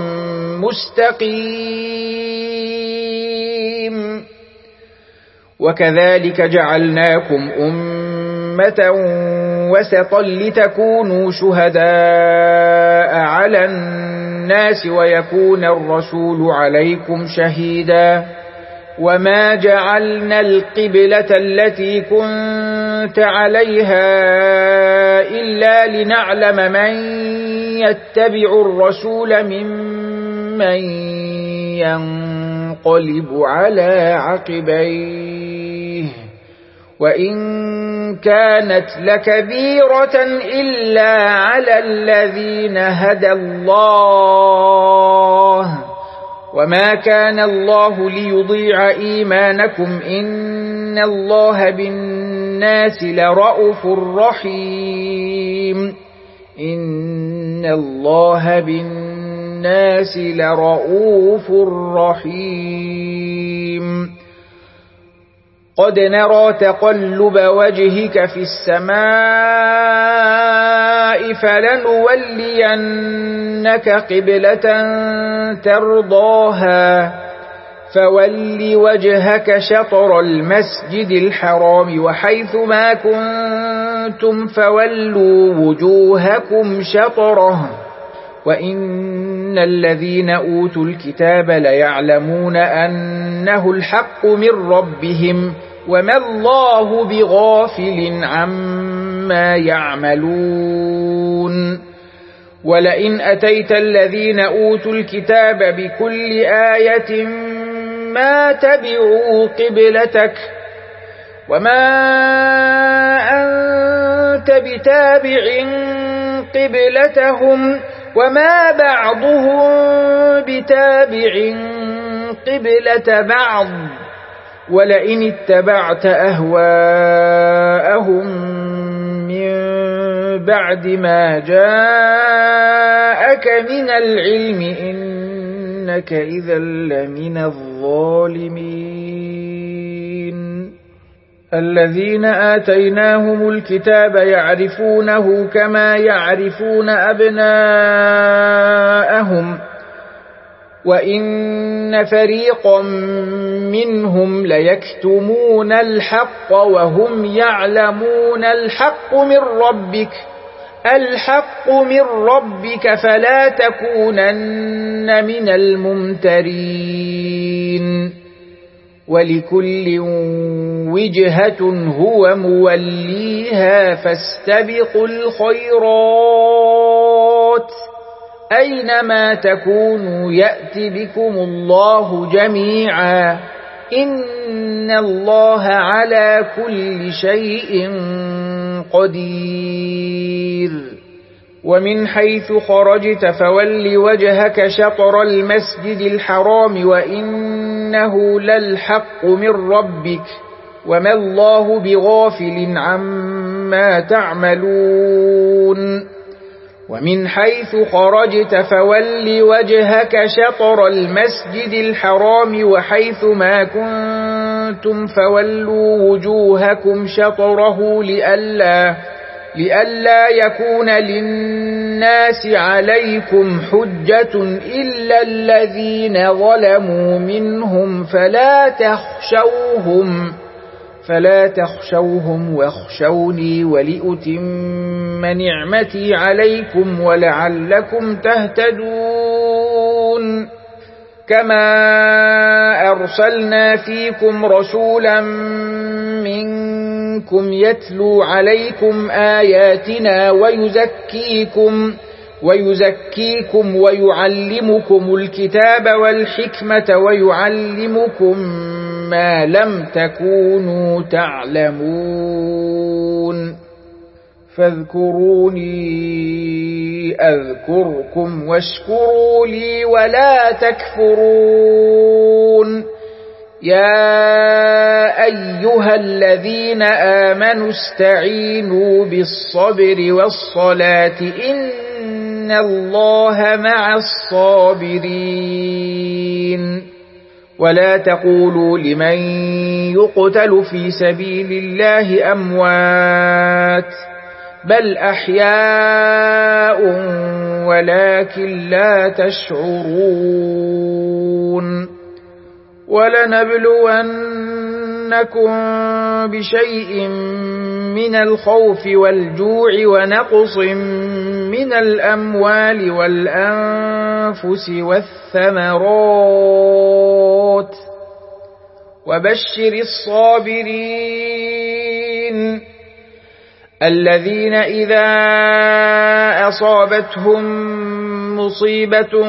مستقيم وكذلك جعلناكم أمة وسطا لتكونوا شهداء على الناس ويكون الرسول عليكم شهيدا وما جعلنا القبلة التي كنت عليها إلا لنعلم من يتبع الرسول ممن ينقلب على عقبيه وإن كانت لكبيرة إلا على الذين هدى الله وما كان الله ليضيع إيمانكم إن الله بالناس لرءوف رحيم إن الله بالناس لرءوف رحيم قد نرى تقلب وجهك في السماء فلنولينك قبلة ترضاها فول وجهك شطر المسجد الحرام وحيث ما كنتم فولوا وجوهكم شطره وإن الذين أوتوا الكتاب ليعلمون أنه الحق من ربهم وما الله بغافل عما يعملون ولئن أتيت الذين أوتوا الكتاب بكل آية ما تبعوا قبلتك وما أنت بتابع قبلتهم وما بعضهم بتابع قبلة بعض ولئن اتبعت أهواءهم من بعد ما جاءك من العلم إنك إذا لمن الظالمين الذين آتيناهم الكتاب يعرفونه كما يعرفون أبناءهم وإن فريقا منهم ليكتمون الحق وهم يعلمون الحق من ربك فلا تكونن من الممترين ولكل وجهة هو موليها فاستبقوا الخيرات أينما تكونوا يأت بكم الله جميعا إن الله على كل شيء قدير ومن حيث خرجت فول وجهك شطر المسجد الحرام وإنه للحق من ربك وما الله بغافل عما تعملون ومن حيث خرجت فول وجهك شطر المسجد الحرام وحيث ما كنتم فولوا وجوهكم شطره لئلا يكون للناس عليكم حجة إلا الذين ظلموا منهم فلا تخشوهم واخشوني ولأتم نعمتي عليكم ولعلكم تهتدون كما أرسلنا فيكم رسولا منكم يتلو عليكم آياتنا ويزكيكم ويعلمكم الكتاب والحكمة ويعلمكم ما لم تكونوا تعلمون فاذكروني أذكركم واشكروا لي ولا تكفرون يا أيها الذين آمنوا استعينوا بالصبر والصلاة إن الله مع الصابرين ولا تقولوا لمن يقتل في سبيل الله أموات بل أحياء ولكن لا تشعرون ولنبلونكم بشيء من الخوف والجوع ونقص من الأموال والأنفس والثمرات وبشر الصابرين الذين إذا أصابتهم مصيبة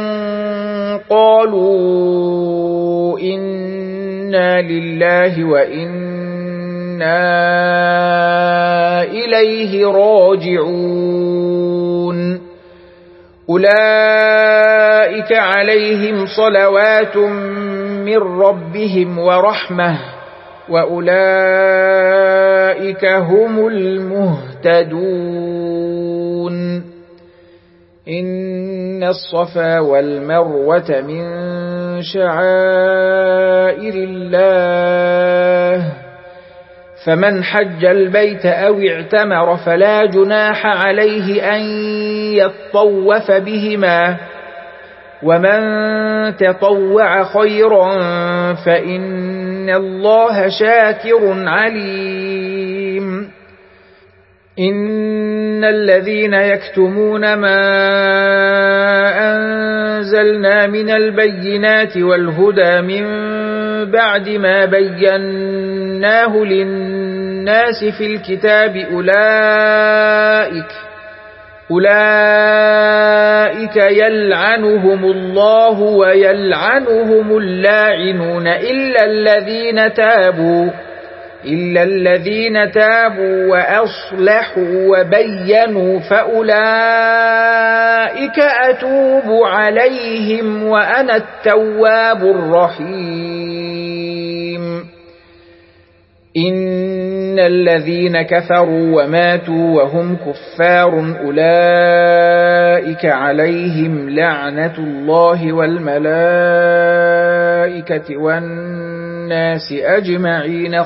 قالوا إنا لله وإنا إليه راجعون أولئك أولئك عليهم صلوات من ربهم ورحمة وأولئك هم المهتدون إن الصفا والمروة من شعائر الله فمن حج البيت أو اعتمر فلا جناح عليه أن يطوف بهما ومن تطوع خيرا فإن الله شاكر عليم إن الذين يكتمون ما أنزلنا من البينات والهدى من بعد ما بيناه للناس في الكتاب أولئك يلعنهم الله ويلعنهم اللاعنون إلا الذين تابوا وأصلحوا وبينوا فأولئك أتوب عليهم وأنا التواب الرحيم إن الذين كفروا وماتوا وهم كفار أولئك عليهم لعنة الله والملائكة والناس أجمعين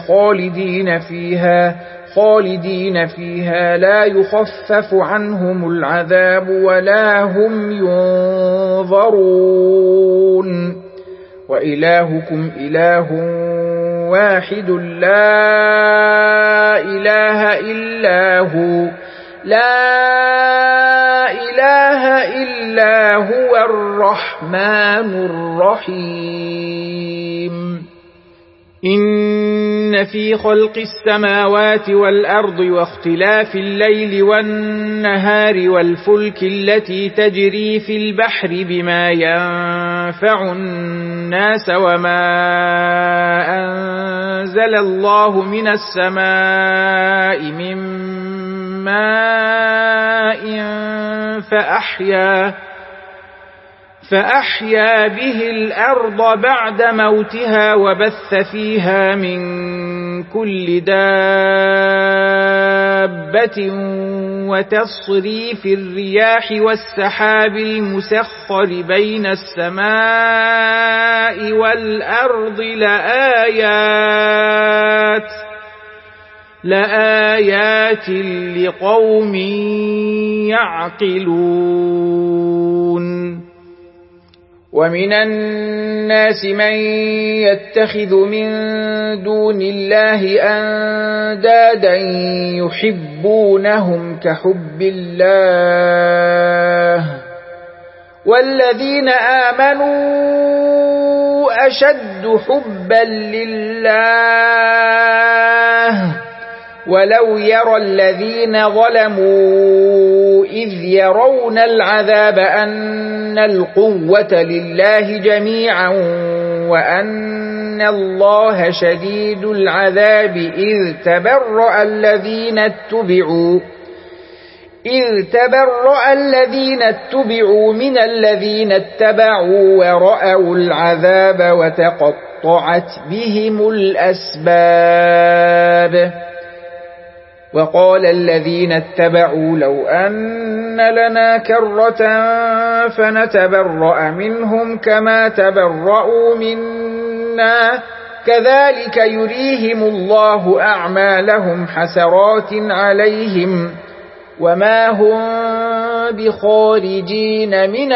خالدين فيها لا يخفف عنهم العذاب ولا هم ينظرون وإلهكم إله واحد لا إله إلا هو الرحمن الرحيم إن في خلق السماوات والأرض واختلاف الليل والنهار والفلك التي تجري في البحر بما ينفع الناس وما أنزل الله من السماء من ماء فأحيا به الأرض بعد موتها وبث فيها من كل دابة وتصريف الرياح والسحاب المسخر بين السماء والأرض لآيات لقوم يعقلون ومن الناس من يتخذ من دون الله أندادا يحبونهم كحب الله والذين آمنوا أشد حبا لله ولو يرى الذين ظلموا إذ يرون العذاب أن القوة لله جميعا وأن الله شديد العذاب إذ تبرأ الذين اتبعوا من الذين اتبعوا ورأوا العذاب وتقطعت بهم الأسباب وقال الذين اتبعوا لو أن لنا كرة فنتبرأ منهم كما تبرأوا منا كذلك يريهم الله أعمالهم حسرات عليهم وما هم بخارجين من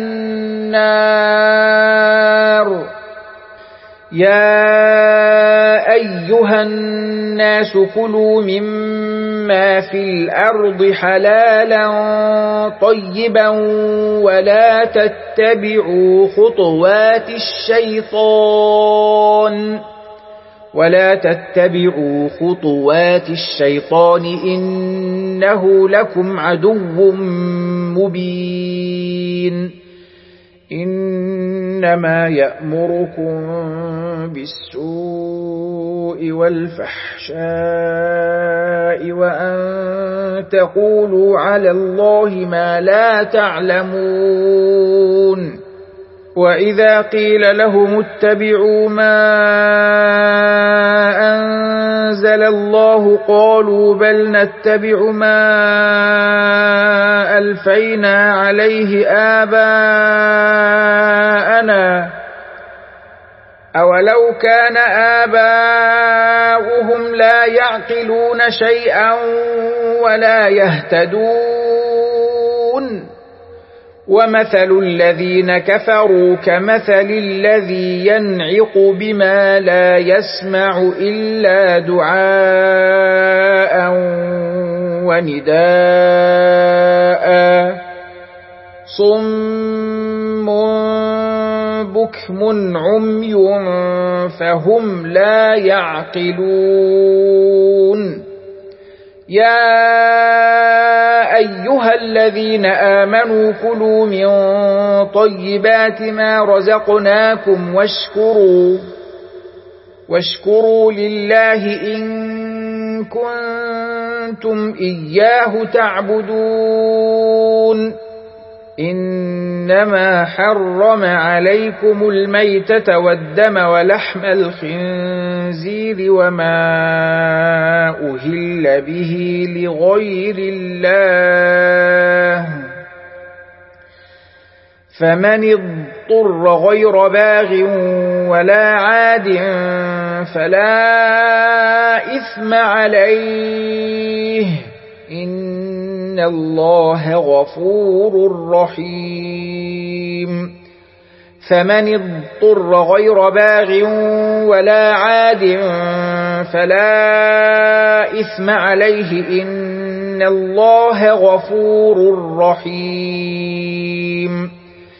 النار يا أيها الناس كلوا مما في الأرض حلالا طيبا ولا تتبعوا خطوات الشيطان إنه لكم عدو مبين إنما يأمركم بالسوء والفحشاء وأن تقولوا على الله ما لا تعلمون وإذا قيل لهم اتبعوا ما أنزل الله قالوا بل نتبع ما ألفينا عليه آباءنا أولو كان آباؤهم لا يعقلون شيئا ولا يهتدون ومثل الذين كفروا كمثل الذي ينعق بما لا يسمع إلا دعاء ونداء صم بكم عمي فهم لا يعقلون يا أيها الذين آمنوا كلوا من طيبات ما رزقناكم واشكروا لله إن كنتم إياه تعبدون إنما حرم عليكم الميتة والدم ولحم الخنزير وما أهل به لغير الله فمن اضطر غير باغ ولا عاد فلا إثم عليه إن الله غفور رحيم فمن اضطر غير باغ ولا عاد فلا إثم عليه إن الله غفور رحيم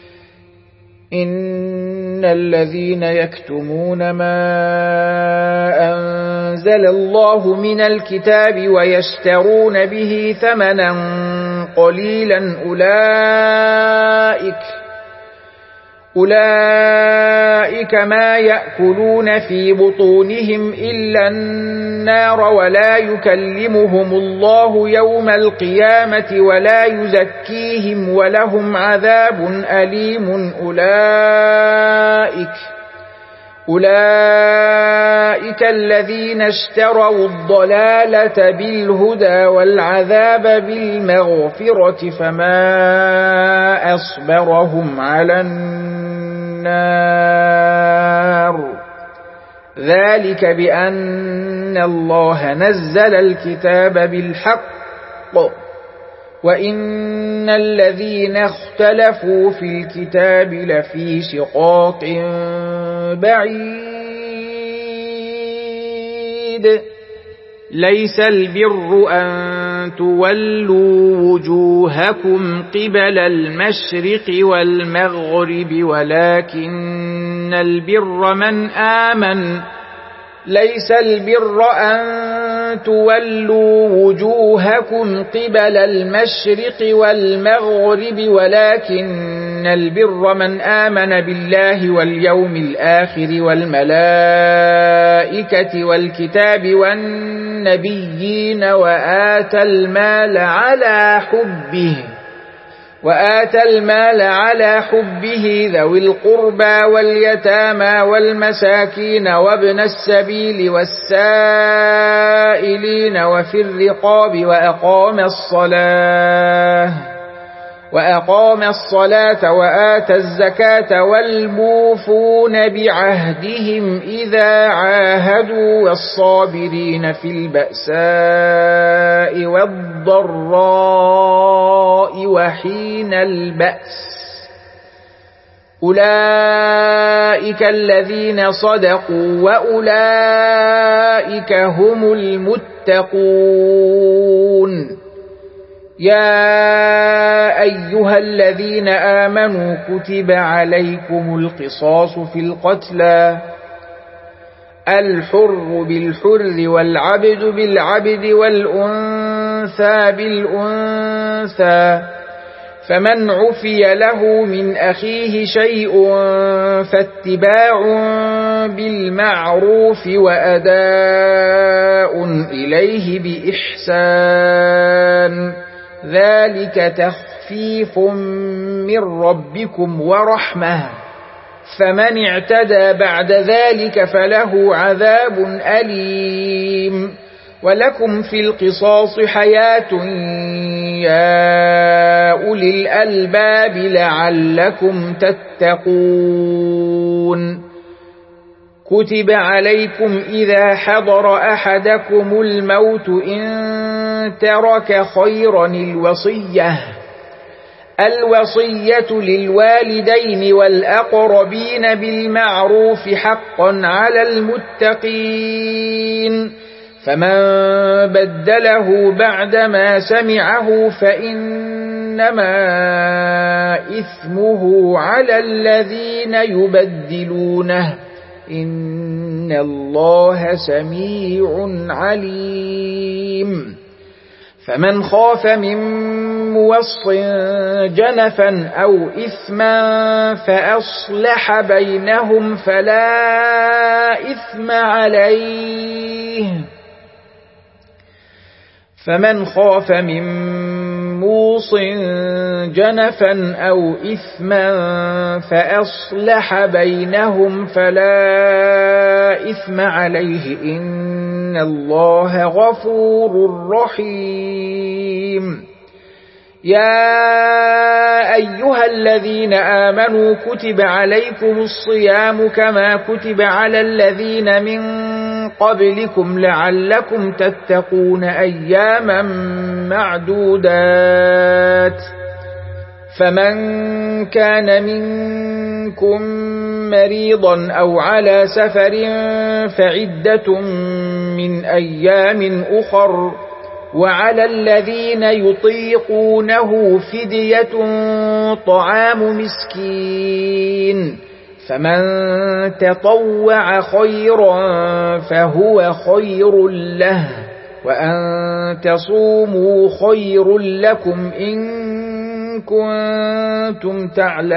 إن الذين يكتمون ما أنزل الله من الكتاب ويشترون به ثمنا قليلا أولئك ما يأكلون في بطونهم إلا النار ولا يكلمهم الله يوم القيامة ولا يزكيهم ولهم عذاب أليم أولئك الذين اشتروا الضلالة بالهدى والعذاب بالمغفرة فما أصبرهم على النار ذلك بأن الله نزل الكتاب بالحق وإن الذين اختلفوا في الكتاب لفي شقاق بعيد ليس البر أن تولوا وجوهكم قبل المشرق والمغرب ولكن البر من آمن ليس البر أن تولوا وجوهكم قبل المشرق والمغرب ولكن البر من آمن بالله واليوم الآخر والملائكة والكتاب والنبيين وآتى المال على حبه ذوي القربى واليتامى والمساكين وابن السبيل والسائلين وفي الرقاب وأقام الصلاة وآتى الزكاة والموفون بعهدهم إذا عاهدوا والصابرين في البأساء والضراء وحين البأس أولئك الذين صدقوا وأولئك هم المتقون يا أيها الذين آمنوا كتب عليكم القصاص في القتلى الحر بالحر والعبد بالعبد والأنثى بالأنثى فمن عفي له من أخيه شيء فاتباع بالمعروف وأداء إليه بإحسان ذلك تخفيف من ربكم ورحمة فمن اعتدى بعد ذلك فله عذاب أليم ولكم في القصاص حياة يا أولي الألباب لعلكم تتقون كتب عليكم إذا حضر أحدكم الموت إن ترك خيرا الوصية للوالدين والأقربين بالمعروف حقا على المتقين فمن بدله بعدما سمعه فإنما إثمه على الذين يبدلونه إن الله سميع عليم فمن خاف من موص جنفا أو إثما فأصلح بينهم فلا إثم عليه فمن خاف من موص جنفا أو إثما فأصلح بينهم فلا إثم عليه إن الله غفور رحيم يا أيها الذين آمنوا كتب عليكم الصيام كما كتب على الذين من قبلكم لعلكم تتقون أياما معدودات فمن كان منكم مريضا أو على سفر فعدة من أيام أخر وعلى الذين يطيقونه فدية طعام مسكين فمن تطوع خيرا فهو خير له وأن تصوموا خير لكم إن كنتم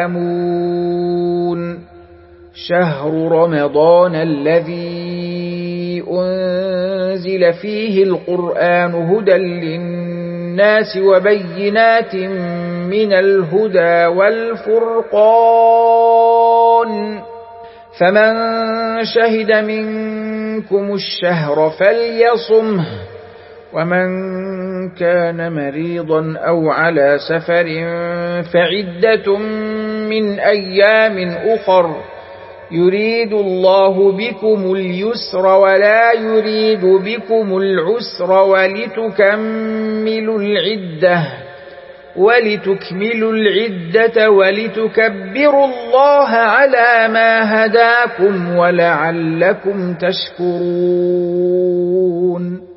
تعلمون شهر رمضان الذي أنزل فيه القرآن هدى للناس وبينات من الهدى والفرقان فمن شهد منكم الشهر فليصمه ومن كان مريضا أو على سفر فعدة من أيام أخر يريد الله بكم اليسر ولا يريد بكم العسر ولتكملوا العدة ولتكبروا الله على ما هداكم ولعلكم تشكرون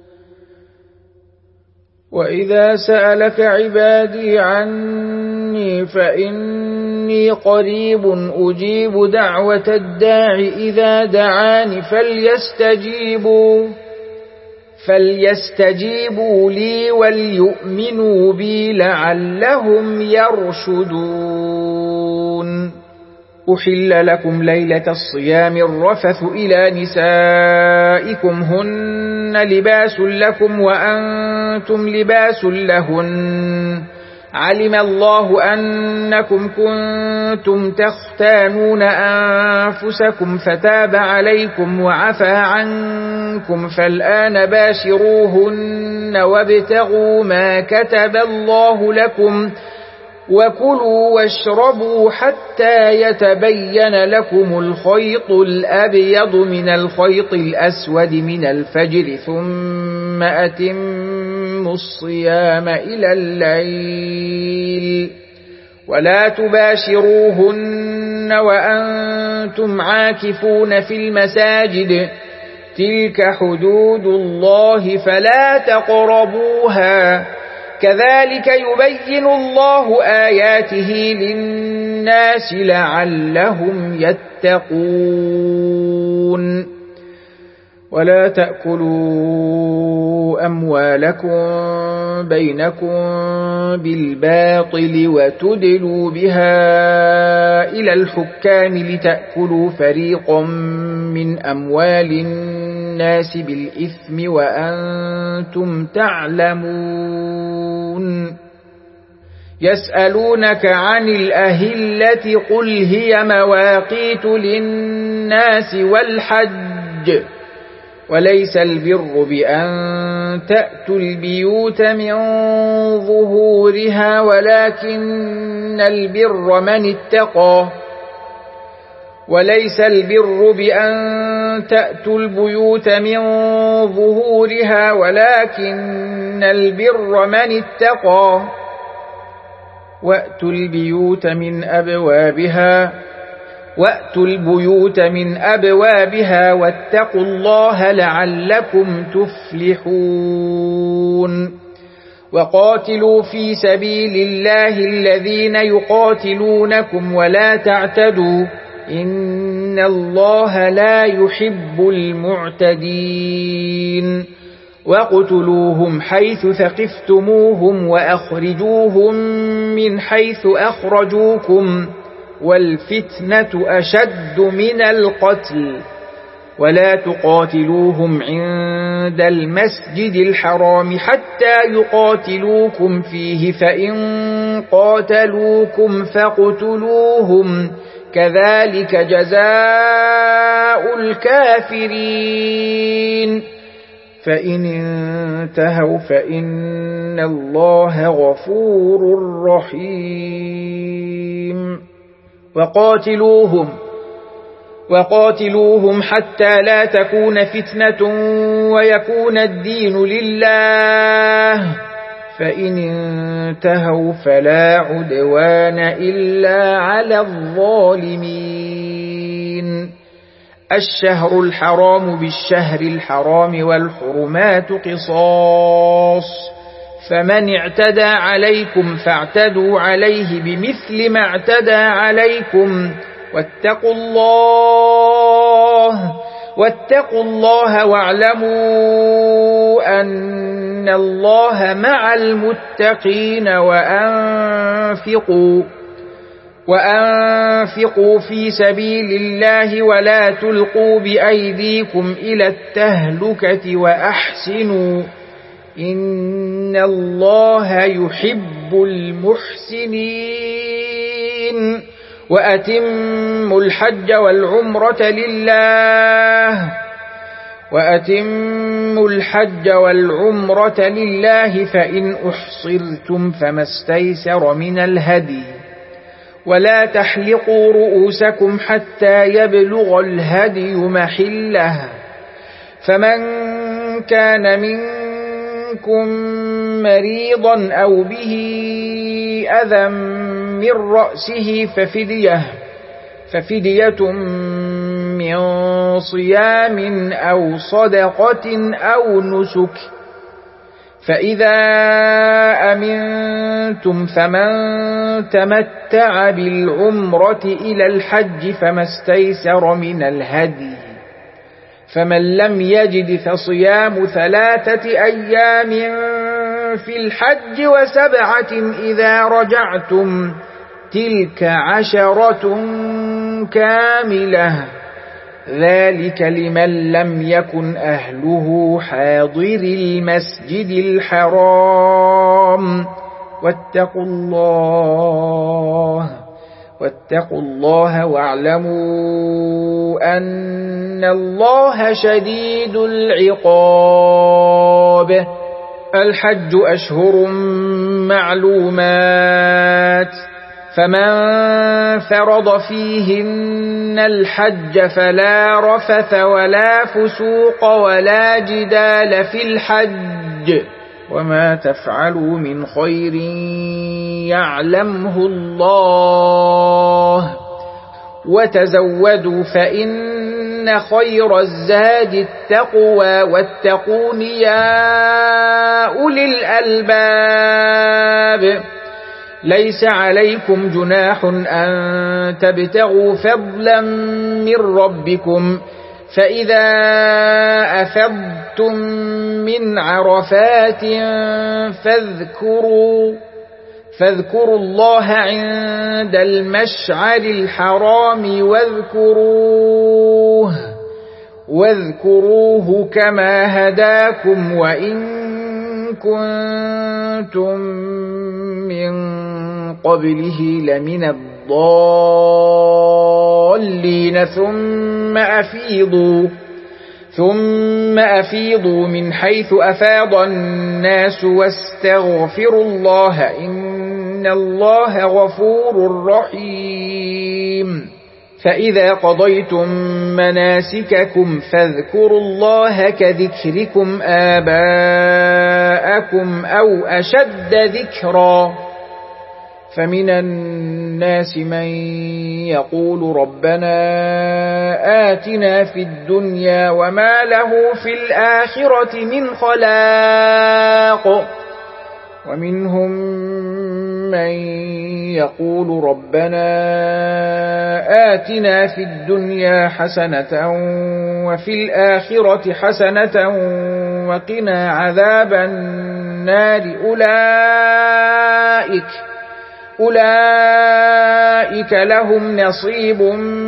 وإذا سألك عبادي عني فإني قريب أجيب دعوة الداع إذا دعاني فليستجيبوا لي وليؤمنوا بي لعلهم يرشدون أحل لكم ليلة الصيام الرفث إلى نسائكم هن لباس لكم وأنتم لباس لهن علم الله أنكم كنتم تختانون أنفسكم فتاب عليكم وعفى عنكم فالآن باشروهن وابتغوا ما كتب الله لكم وكلوا واشربوا حتى يتبين لكم الخيط الأبيض من الخيط الأسود من الفجر ثم أتموا الصيام إلى الليل ولا تباشروهن وأنتم عاكفون في المساجد تلك حدود الله فلا تقربوها كذلك يبين الله آياته للناس لعلهم يتقون ولا تأكلوا أموالكم بينكم بالباطل وتدلوا بها إلى الحكام لتأكلوا فريقا من أموال الناس بالإثم وأنتم تعلمون يسألونك عن الأهلة قل هي مواقيت للناس والحج وليس البر بأن تأتوا البيوت من ظهورها ولكن البر من اتقى وليس البر بأن تأتوا البيوت من ظهورها ولكن البر من اتقى وأتوا البيوت من أبوابها واتقوا الله لعلكم تفلحون وقاتلوا في سبيل الله الذين يقاتلونكم ولا تعتدوا إن الله لا يحب المعتدين وقتلوهم حيث ثقفتموهم وأخرجوهم من حيث أخرجوكم والفتنة أشد من القتل ولا تقاتلوهم عند المسجد الحرام حتى يقاتلوكم فيه فإن قاتلوكم فاقتلوهم كذلك جزاء الكافرين فإن انتهوا فإن الله غفور رحيم وقاتلوهم حتى لا تكون فتنة ويكون الدين لله فإن انتهوا فلا عدوان إلا على الظالمين الشهر الحرام بالشهر الحرام والحرمات قصاص فمن اعتدى عليكم فاعتدوا عليه بمثل ما اعتدى عليكم واتقوا الله واعلموا أن الله مع المتقين وأنفقوا في سبيل الله ولا تلقوا بأيديكم إلى التهلكة وأحسنوا إن الله يحب المحسنين وأتموا الحج والعمرة لله فإن أحصرتم فما استيسر من الهدي ولا تحلقوا رؤوسكم حتى يبلغ الهدي محله فمن كان منكم مريضا أو به أذى من رأسه ففدية من صيام أو صدقة أو نسك فإذا أمنتم فمن تمتع بالعمرة إلى الحج فما استيسر من الهدي فمن لم يجد فصيام 3 أيام في الحج و7 إذا رجعتم تلك 10 كاملة ذلك لمن لم يكن أهله حاضر المسجد الحرام واتقوا الله واعلموا أن الله شديد العقاب الحج أشهر معلومات فمن فرض فيهن الحج فلا رفث ولا فسوق ولا جدال في الحج وما تفعلوا من خير يعلمه الله وتزودوا فإن خير الزاد التقوى واتقون يا أولي الألباب ليس عليكم جناح أن تبتغوا فضلا من ربكم فإذا أفضتم من عرفات فاذكروا الله عند المشعر الحرام واذكروه كما هداكم وإن كنتم من قبله لمن الضالين ثم أفيضوا من حيث أفاض الناس واستغفروا الله إن الله غفور رحيم فإذا قضيتم مناسككم فاذكروا الله كذكركم آباءكم أو أشد ذكرا فمن الناس من يقول ربنا آتنا في الدنيا وما له في الآخرة من خلاق ومنهم من يقول ربنا آتنا في الدنيا حسنة وفي الآخرة حسنة وقنا عذاب النار أولئك لهم نصيب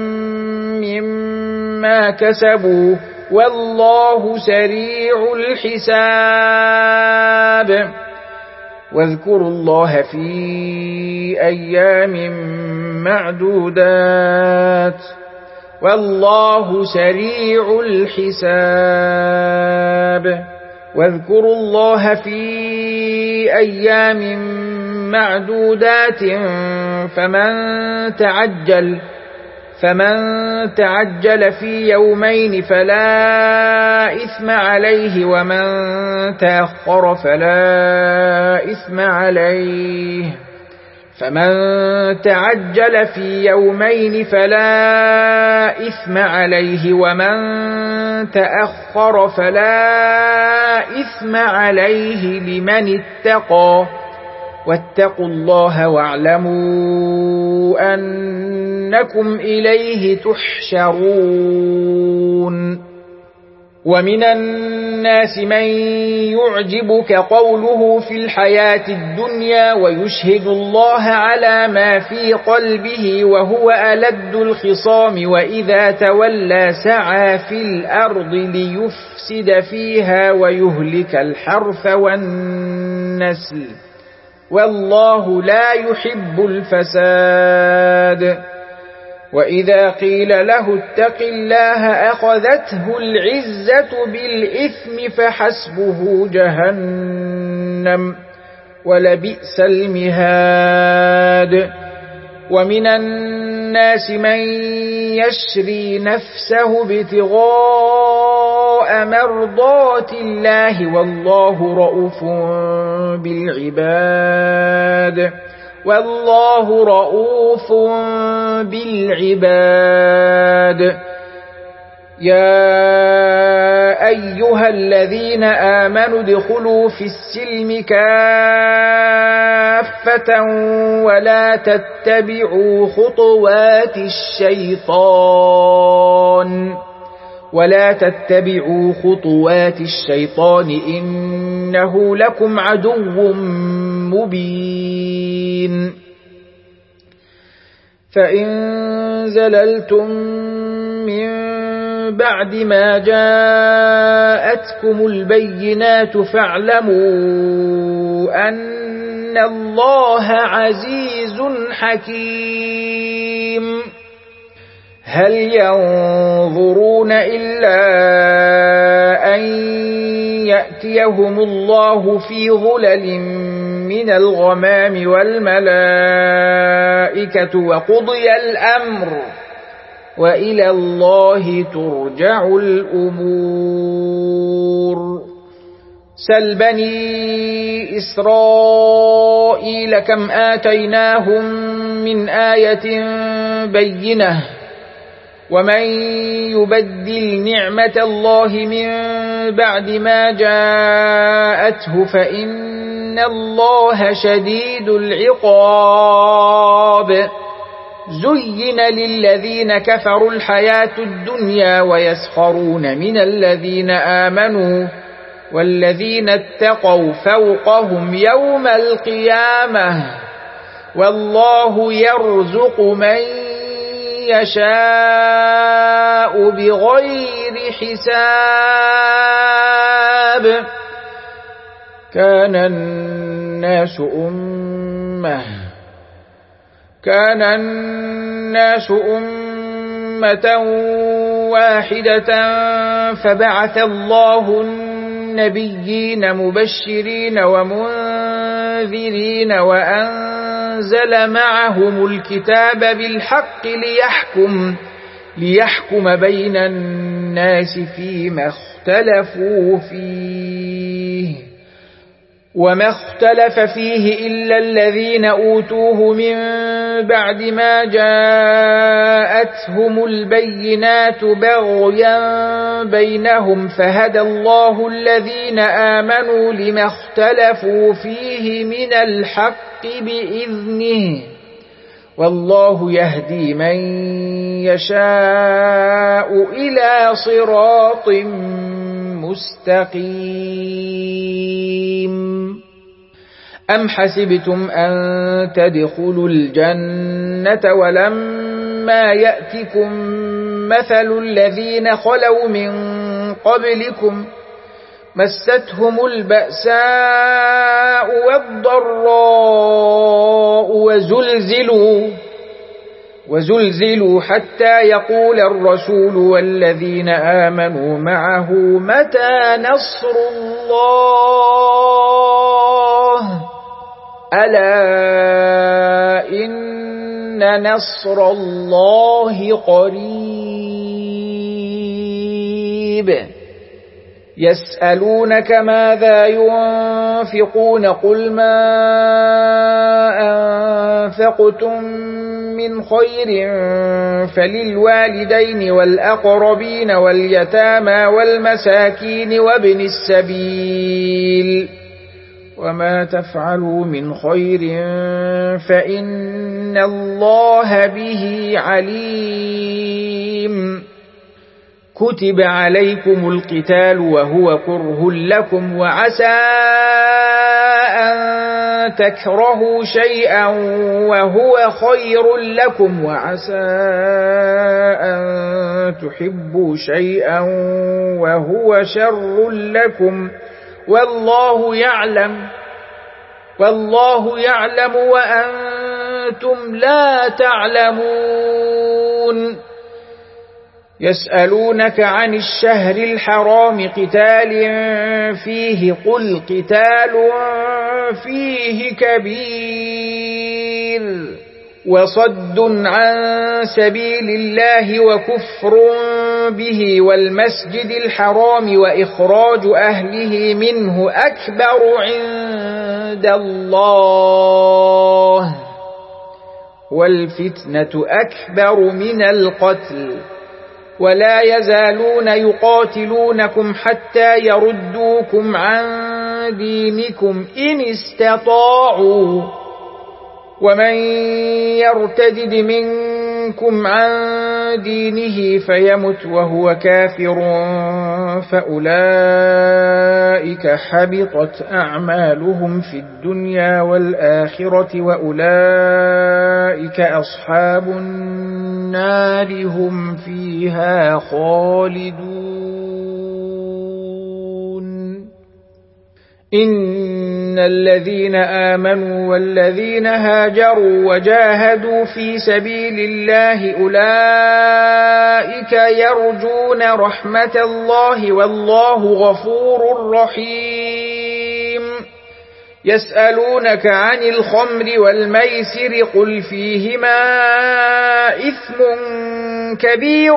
مما كسبوا والله سريع الحساب واذكروا الله في أيام معدودات والله سريع الحساب واذكروا الله في أيام معدودات فمن تعجل في يومين فلا إثم عليه ومن تأخر فلا إثم عليه فمن تعجل في يومين فلا إثم عليه ومن تأخر فلا إثم عليه لمن اتقى واتقوا الله واعلموا أنكم إليه تحشرون ومن الناس من يعجبك قوله في الحياة الدنيا ويشهد الله على ما في قلبه وهو ألد الخصام وإذا تولى سعى في الأرض ليفسد فيها ويهلك الحرث والنسل والله لا يحب الفساد وإذا قيل له اتق الله أخذته العزة بالإثم فحسبه جهنم ولبئس المهاد ومن الناس من يشري نفسه ابتغاء مرضات الله والله رؤوف بالعباد يا أيها الذين آمنوا ادخلوا في السلم كافة ولا تتبعوا خطوات الشيطان إنه لكم عدو مبين فإن زللتم من بعد ما جاءتكم البينات فاعلموا أن الله عزيز حكيم هل ينظرون إلا أن يأتيهم الله في ظلل من الغمام والملائكة وقضي الأمر وإلى الله ترجع الأمور سل بني إسرائيل كم آتيناهم من آية بينة ومن يبدل نعمة الله من بعد ما جاءته فإن الله شديد العقاب زين للذين كفروا الحياة الدنيا ويسخرون من الذين آمنوا والذين اتقوا فوقهم يوم القيامة والله يرزق من يشاء بغير حساب كان الناس أمة كان الناس أمة واحدة فبعث الله النبيين مبشرين ومنذرين وأنزل معهم الكتاب بالحق ليحكم بين الناس فيما اختلفوا فيه وما اختلف فيه إلا الذين أوتوه من بعد ما جاءتهم البينات بغيا بينهم فهدى الله الذين آمنوا لما اختلفوا فيه من الحق بإذنه والله يهدي من يشاء إلى صراط مستقيم أم حسبتم أن تدخلوا الجنة ولما يأتكم مثل الذين خلوا من قبلكم مستهم البأساء والضراء وزلزلوا حتى يقول الرسول والذين آمنوا معه متى نصر الله ألا إن نصر الله قريب يسألونك ماذا ينفقون قل ما أنفقتم من خير فللوالدين والأقربين واليتامى والمساكين وابن السبيل وما تفعلوا من خير فإن الله به عليم كتب عليكم القتال وهو كره لكم وعسى أن تكرهوا شيئا وهو خير لكم وعسى أن تحبوا شيئا وهو شر لكم والله يعلم وأنتم لا تعلمون يسألونك عن الشهر الحرام قتال فيه قل قتال فيه كبير وصد عن سبيل الله وكفر به والمسجد الحرام وإخراج أهله منه أكبر عند الله والفتنة أكبر من القتل ولا يزالون يقاتلونكم حتى يردوكم عن دينكم إن استطاعوا ومن يرتد منكم عن دينه فيمت وهو كافر فأولئك حبطت أعمالهم في الدنيا والآخرة وأولئك أصحاب النار هم فيها خالدون إن الذين آمنوا والذين هاجروا وجاهدوا في سبيل الله أولئك يرجون رحمة الله والله غفور رحيم يسألونك عن الخمر والميسر قل فيهما إثم كبير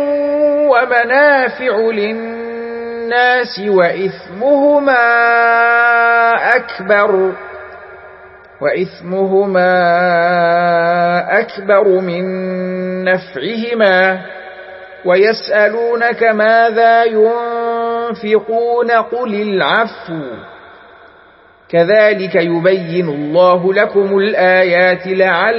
ومنافع للناس وإثمهما أكبر من نفعهما ويسألونك ماذا ينفقون قل العفو كذلك يبين الله لكم الآيات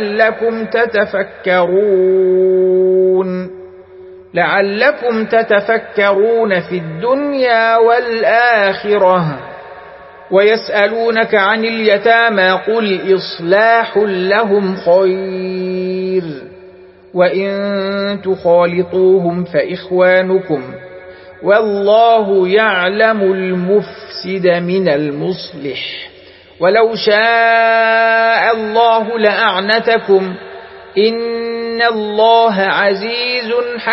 لعلكم تتفكرون في الدنيا والآخرة ويسألونك عن اليتامى قل إصلاح لهم خير وإن تخالطوهم فإخوانكم والله يعلم المفسد من المصلح ولو شاء الله لأعنتكم إن الله عزيز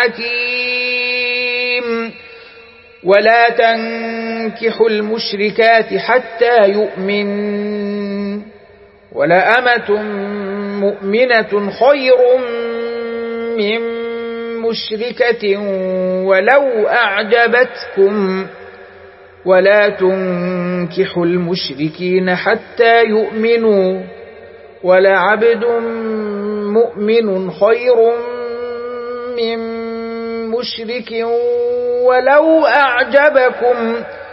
حكيم ولا تنكحوا المشركات حتى يؤمن ولأمة مؤمنة خير من مشركة ولو أعجبتكم ولا تنكحوا المشركين حتى يؤمنوا ولعبد مؤمن خير من مشرك ولو أعجبكم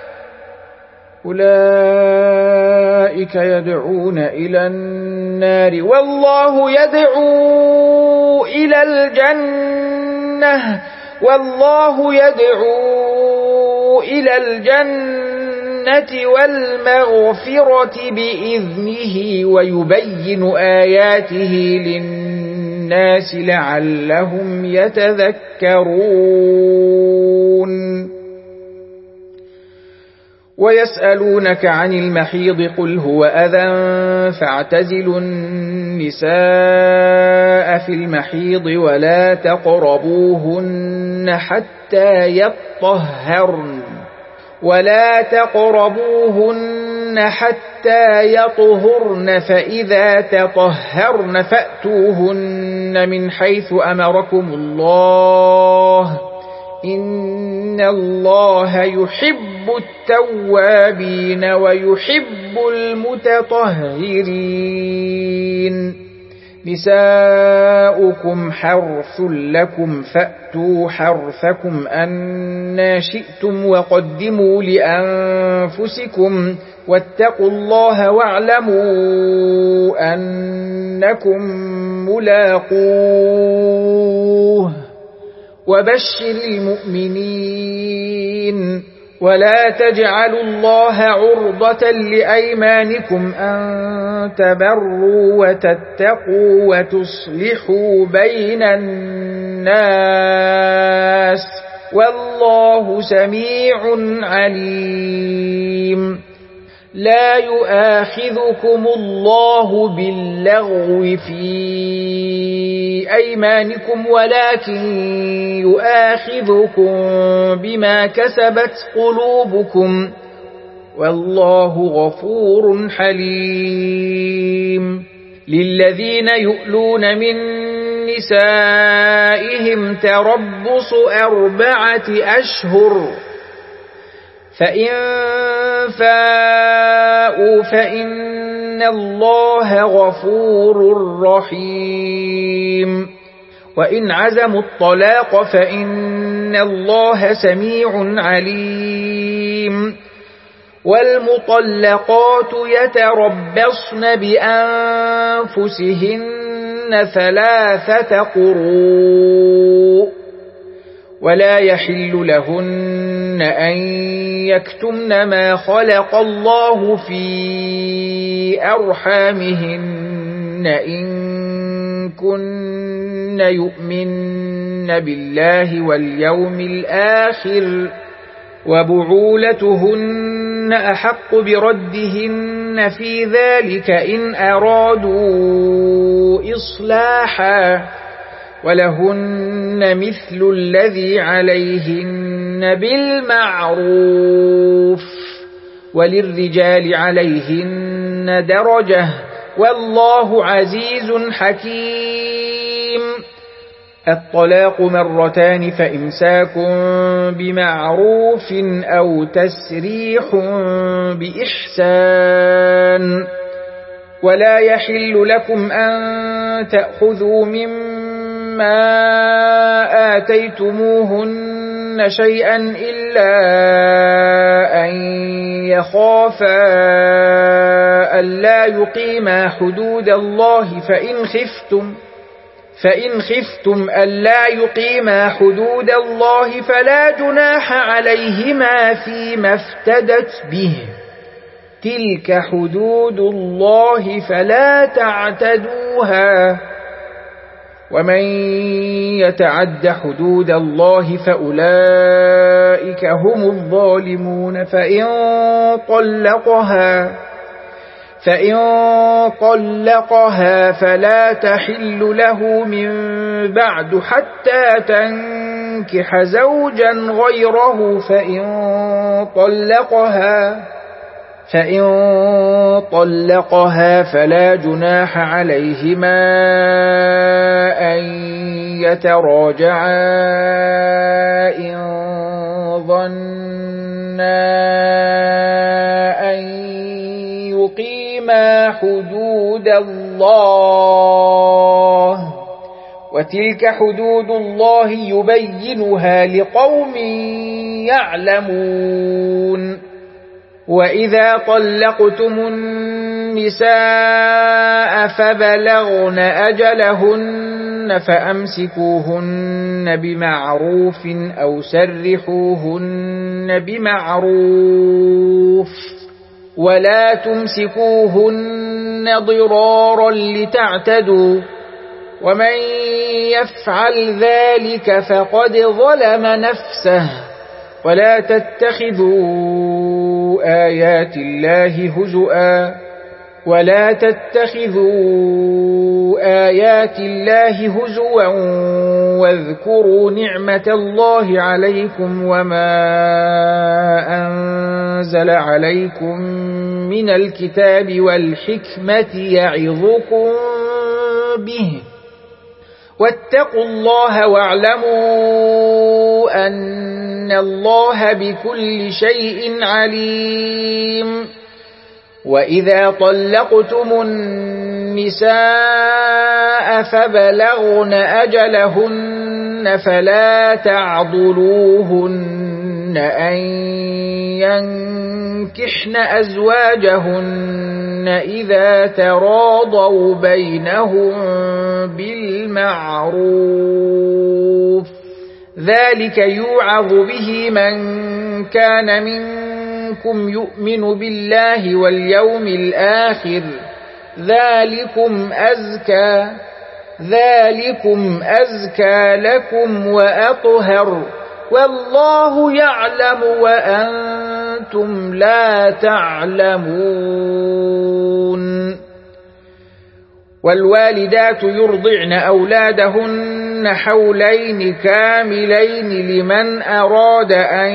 أولئك يدعون إلى النار والله يدعو إلى الجنة والمغفرة بإذنه ويبين آياته للناس لعلهم يتذكرون ويسألونك عن المحيض قل هو أذى فاعتزلوا النساء في المحيض ولا تقربوهن حتى يطهرن فإذا تطهرن فأتوهن من حيث أمركم الله إن الله يحب التوابين ويحب المتطهرين نساؤكم حرث لكم فأتوا حرثكم أنى شئتم وقدموا لأنفسكم واتقوا الله واعلموا أنكم ملاقوه وبشر المؤمنين ولا تجعلوا الله عرضة لأيمانكم أن تبروا وتتقوا وتصلحوا بين الناس والله سميع عليم لا يؤاخذكم الله باللغو في أيمانكم ولكن يؤاخذكم بما كسبت قلوبكم والله غفور حليم للذين يؤلون من نسائهم تربص 4 أشهر فإن فاءوا فإن الله غفور رحيم وإن عزموا الطلاق فإن الله سميع عليم والمطلقات يتربصن بأنفسهن 3 قروء ولا يحل لهن أن يكتمن ما خلق الله في أرحامهن إن كن يؤمن بالله واليوم الآخر وبعولتهن أحق بردهن في ذلك إن أرادوا إصلاحا ولهن مثل الذي عليهن بالمعروف وللرجال عليهن درجة والله عزيز حكيم الطلاق 2 فإمساك بمعروف أو تسريح بإحسان ولا يحل لكم أن تأخذوا مما آتيتموهن شيئا إلا أن يخافا ألا يقيما حدود الله فإن خفتم ألا يقيما حدود الله فلا جناح عليهما فيما افتدت به تلك حدود الله فلا تعتدوها ومن يتعد حدود الله فأولئك هم الظالمون فإن طلقها فلا تحل له من بعد حتى تنكح زوجا غيره، فإن طلقها فلا جناح عليهما أن يتراجعا إن ظنا أن يقيما حدود الله، وتلك حدود الله يبينها لقوم يعلمون. وإذا طلقتم النساء فبلغن أجلهن فأمسكوهن بمعروف أو سرحوهن بمعروف، ولا تمسكوهن ضرارا لتعتدوا، ومن يفعل ذلك فقد ظلم نفسه. ولا تتخذوا آيات الله هزوا واذكروا نعمة الله عليكم وما أنزل عليكم من الكتاب والحكمة يعظكم به، واتقوا الله واعلموا أن الله بكل شيء عليم. وإذا طلقتم النساء فبلغن أجلهن فلا تعضلوهن أن ينكحن أزواجهن إذا تراضوا بينهم بالمعروف، ذلك يوعظ به من كان منكم يؤمن بالله واليوم الآخر، ذلكم أزكى لكم وأطهر، والله يعلم وأنتم لا تعلمون. والوالدات يرضعن أولادهن حولين كاملين لمن أراد أن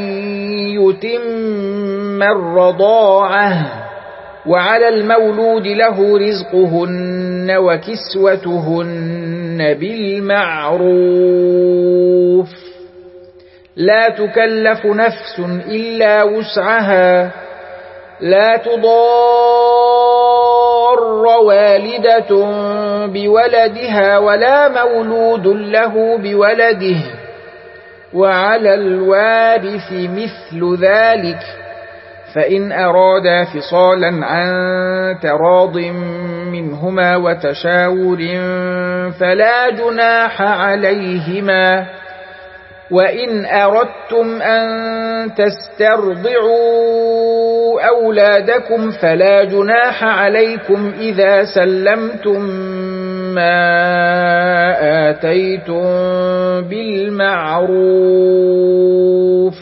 يتم الرضاعة، وعلى المولود له رزقهن وكسوتهن بالمعروف، لا تكلف نفس إلا وسعها، لا تضار والدة بولدها ولا مولود له بولده، وعلى الوارث مثل ذلك، فإن أرادا فصالا عن تراض منهما وتشاور فلا جناح عليهما. وإن أردتم أن تسترضعوا أولادكم فلا جناح عليكم إذا سلمتم ما آتيتم بالمعروف،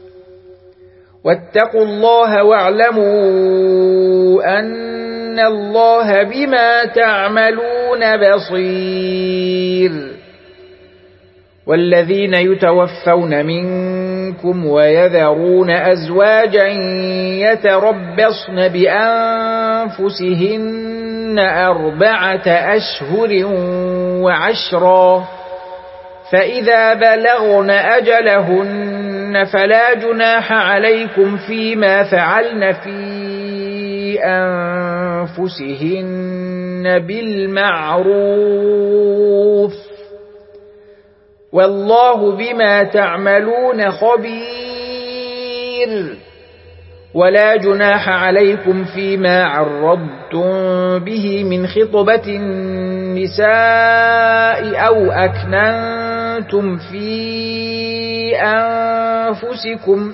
واتقوا الله واعلموا أن الله بما تعملون بصير. والذين يتوفون منكم ويذرون أزواجا يتربصن بأنفسهن 4 أشهر وعشرا، فإذا بلغن أجلهن فلا جناح عليكم فيما فعلن في أنفسهن بالمعروف، والله بما تعملون خبير. ولا جناح عليكم فيما عرضتم به من خطبة النساء أو أكننتم في أنفسكم،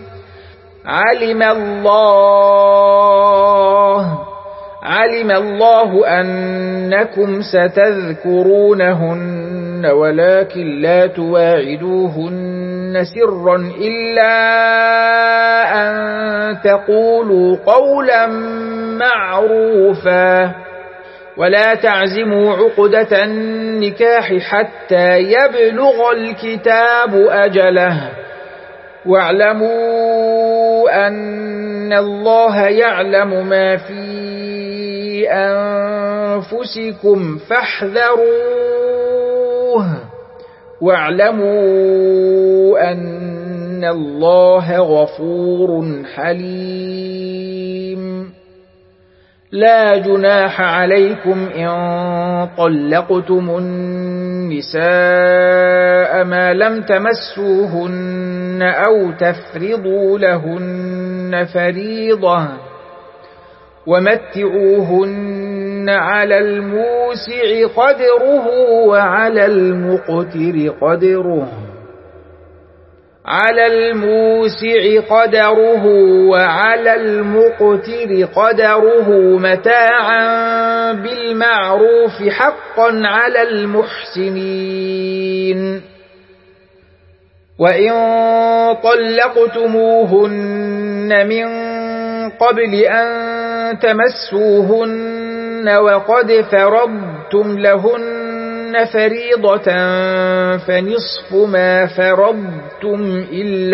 علم الله أنكم ستذكرونهن ولكن لا تواعدوهن سرا إلا أن تقولوا قولا معروفا ولا تعزموا عقدة النكاح حتى يبلغ الكتاب أجله واعلموا أن الله يعلم ما في أنفسكم فاحذروه واعلموا أن الله غفور حليم لا جناح عليكم إن طلقتم النساء ما لم تمسوهن أو تفرضوا لهن فريضة ومتعوهن على الموسع قدره وعلى المقتر قدره وعلى المقتر قدره متاعا بالمعروف حقا على المحسنين وإن طلقتموهن من قبل أن تمسوهن وقد فرضتم لهن فريضة فنصف ما فرضتم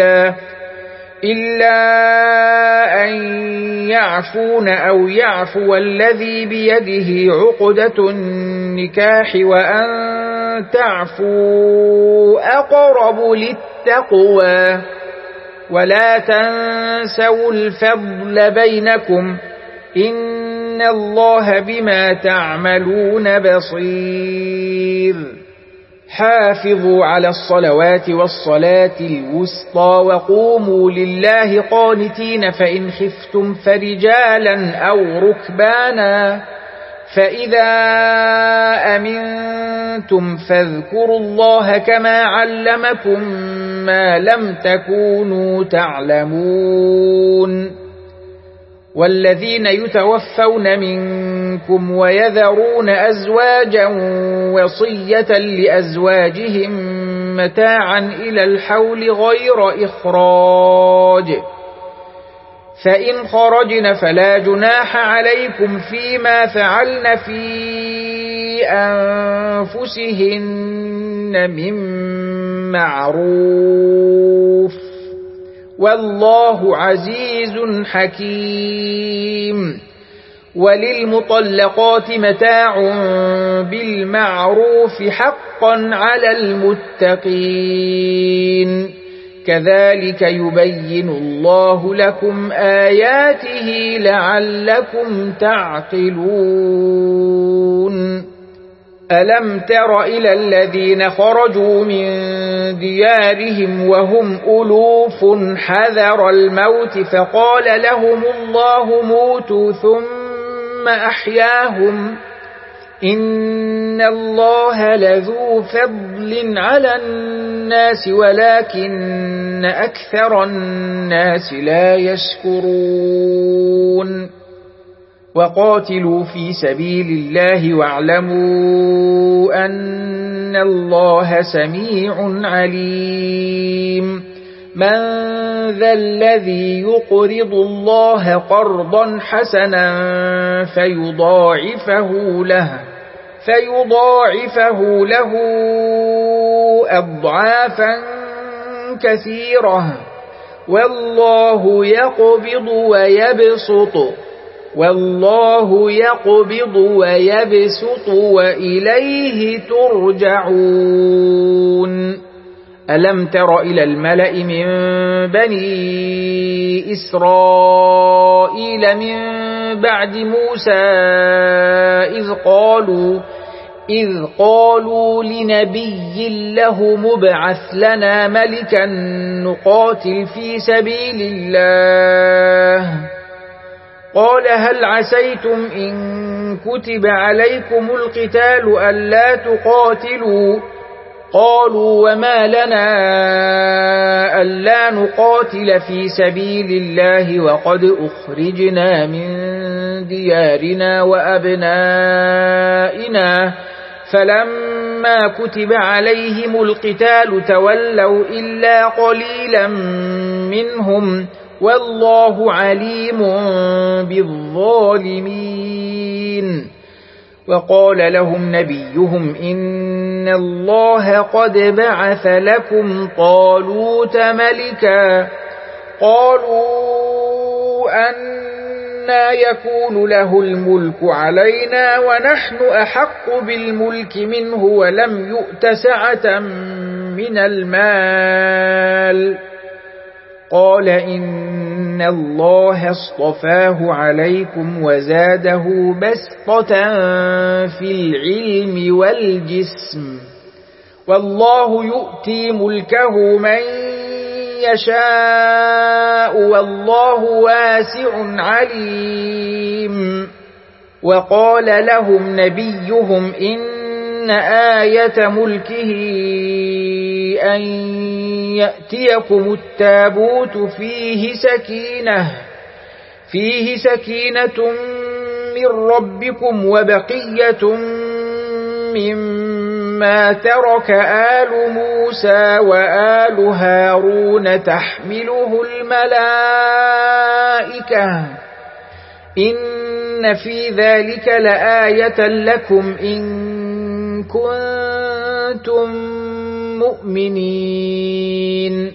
إلا أن يعفون أو يعفو الذي بيده عقدة النكاح وأن تعفوا أقرب للتقوى ولا تنسوا الفضل بينكم إن الله بما تعملون بصير حافظوا على الصلوات والصلاة الوسطى وقوموا لله قانتين فإن خفتم فرجالا أو ركبانا فإذا أمنتم فاذكروا الله كما علمكم ما لم تكونوا تعلمون والذين يتوفون منكم ويذرون أزواجا وصية لأزواجهم متاعا إلى الحول غير إخراج فإن خرجن فلا جناح عليكم فيما فعلن في أنفسهن من معروف والله عزيز حكيم وللمطلقات متاع بالمعروف حقا على المتقين كذلك يبين الله لكم آياته لعلكم تعقلون ألم تر إلى الذين خرجوا من ديارهم وهم ألوف حذر الموت فقال لهم الله موتوا ثم أحياهم إن الله لذو فضل على الناس ولكن أكثر الناس لا يشكرون وقاتلوا في سبيل الله واعلموا أن الله سميع عليم من ذا الذي يقرض الله قرضا حسنا فيضاعفه له أضعافا كثيرة والله يقبض ويبسط وإليه ترجعون ألم تر إلى الملأ من بني إسرائيل من بعد موسى إذ قالوا لنبي له مبعث لنا ملكا نقاتل في سبيل الله قال هل عسيتم إن كتب عليكم القتال ألا تقاتلوا قالوا وما لنا ألا نقاتل في سبيل الله وقد أخرجنا من ديارنا وأبنائنا فلما كتب عليهم القتال تولوا إلا قليلا منهم والله عليم بالظالمين. وقال لهم نبيهم إن الله قد بعث لكم طالوت ملكا. قالوا أنى يكون له الملك علينا ونحن أحق بالملك منه ولم يؤت سعة من المال. قال إن الله اصطفاه عليكم وزاده بسطة في العلم والجسم والله يؤتي ملكه من يشاء والله واسع عليم. وقال لهم نبيهم إن آية ملكه أن يأتيكم التابوت فيه سكينة من ربكم وبقية مما ترك آل موسى وآل هارون تحمله الملائكة إن في ذلك لآية لكم إن كنتم مؤمنين.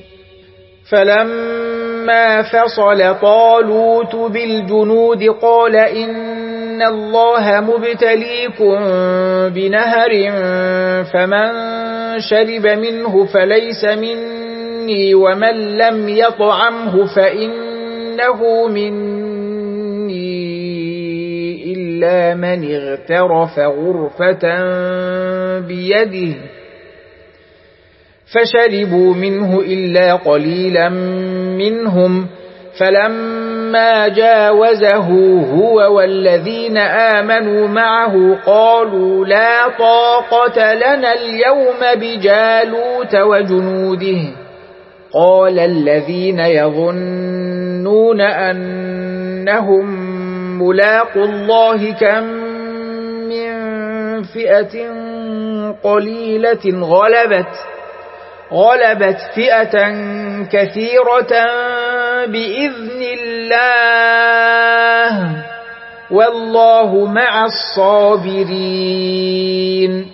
فلما فصل طالوت بالجنود قال إن الله مبتليكم بنهر فمن شرب منه فليس مني ومن لم يطعمه فإنه مني إلا من اغترف غرفة بيده فشربوا منه إلا قليلا منهم. فلما جاوزه هو والذين آمنوا معه قالوا لا طاقة لنا اليوم بجالوت وجنوده. قال الذين يظنون أنهم ملاقوا الله كم من فئة قليلة غلبت فئة كثيرة بإذن الله والله مع الصابرين.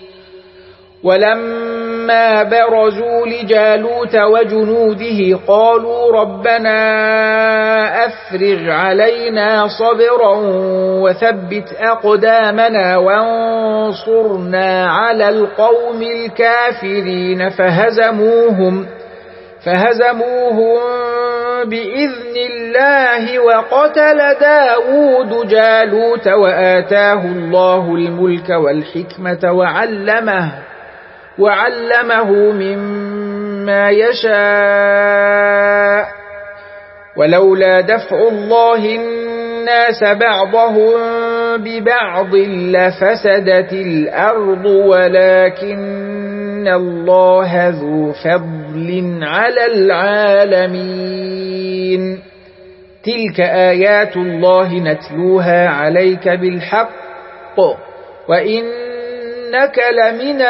ولما برزوا لجالوت وجنوده قالوا ربنا أفرغ علينا صبرا وثبت أقدامنا وانصرنا على القوم الكافرين. فهزموهم بإذن الله وقتل داود جالوت وآتاه الله الملك والحكمة وعلمه مما يشاء. ولولا دفع الله الناس بعضهم ببعض لفسدت الأرض ولكن الله ذو فضل على العالمين. تلك آيات الله نتلوها عليك بالحق وإنك لمن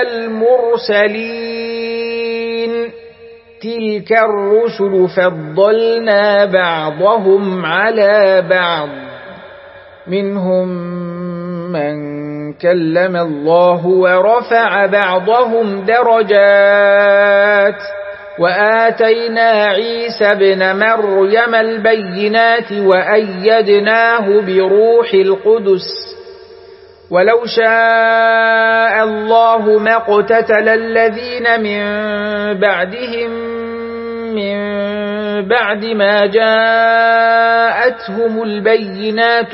المرسلين. تلك الرسل فضلنا بعضهم على بعض منهم من كلم الله ورفع بعضهم درجات وآتينا عيسى ابن مريم البينات وأيدناه بروح القدس. ولو شاء الله ما اقتتل الذين من بعدهم من بعد ما جاءتهم البينات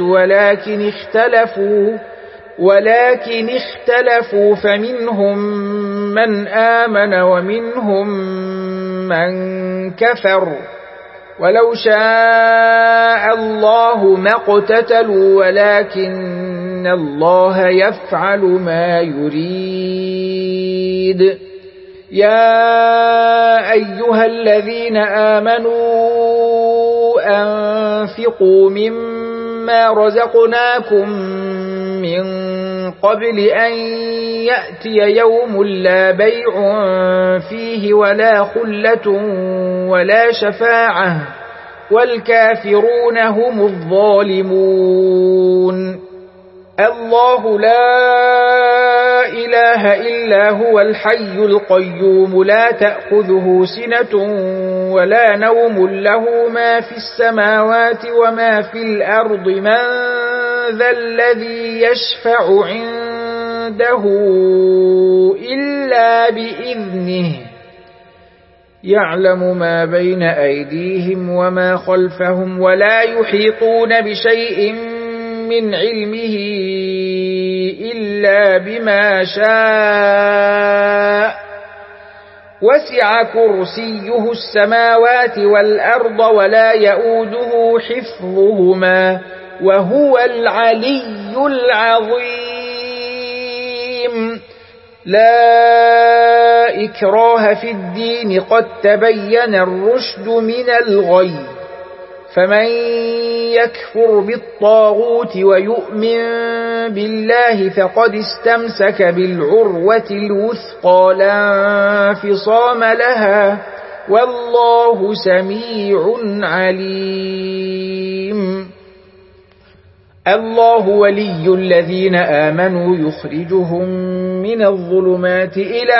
ولكن اختلفوا فمنهم من آمن ومنهم من كفر. ولو شاء الله ما اقتتلوا ولكن الله يفعل ما يريد. يا أيها الذين آمنوا أنفقوا مما رزقناكم من قبل أن يأتي يوم لا بيع فيه ولا خلة ولا شفاعة والكافرون هم الظالمون. الله لا إله إلا هو الحي القيوم لا تأخذه سنة ولا نوم له ما في السماوات وما في الأرض من ذا الذي يشفع عنده إلا بإذنه يعلم ما بين أيديهم وما خلفهم ولا يحيطون بشيء من علمه إلا بما شاء وسع كرسيه السماوات والأرض ولا يؤوده حفظهما وهو العلي العظيم. لا إكراه في الدين قد تبين الرشد من الغي فمن يكفر بالطاغوت ويؤمن بالله فقد استمسك بالعروة الوثقى لا انفصام لها والله سميع عليم. الله ولي الذين آمنوا يخرجهم من الظلمات إلى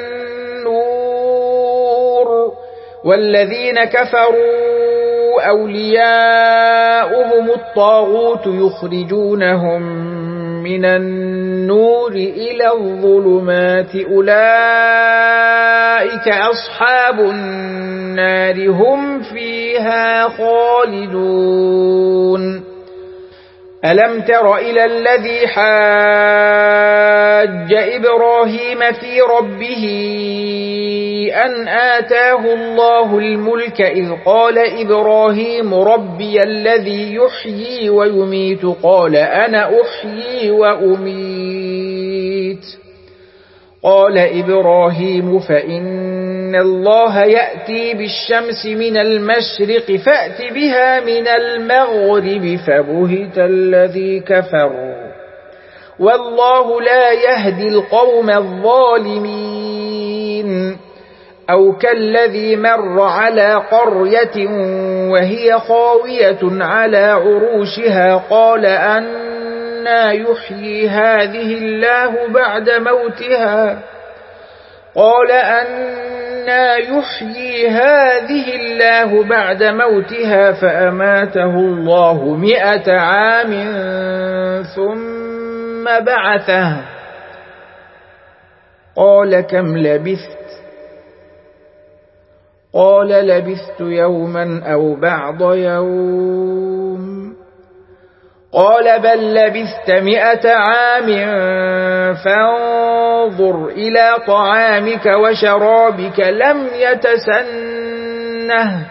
النور والذين كفروا أولياؤهم الطاغوت يخرجونهم من النور إلى الظلمات أولئك أصحاب النار هم فيها خالدون. ألم تر إلى الذي حاج إبراهيم في ربه أن آتاه الله الملك إذ قال إبراهيم ربي الذي يحيي ويميت قال أنا أحيي وأميت قال إبراهيم فإن الله يأتي بالشمس من المشرق فأت بها من المغرب فبهت الذي كفر والله لا يهدي القوم الظالمين. أو كالذي مر على قرية وهي خاوية على عروشها قال أنى يحيي هذه الله بعد موتها فأماته الله 100 عام ثم بعثه قال كم لبثت قال لبثت يوما أو بعض يوم قال بل لبثت 100 عام فانظر إلى طعامك وشرابك لم يتسنه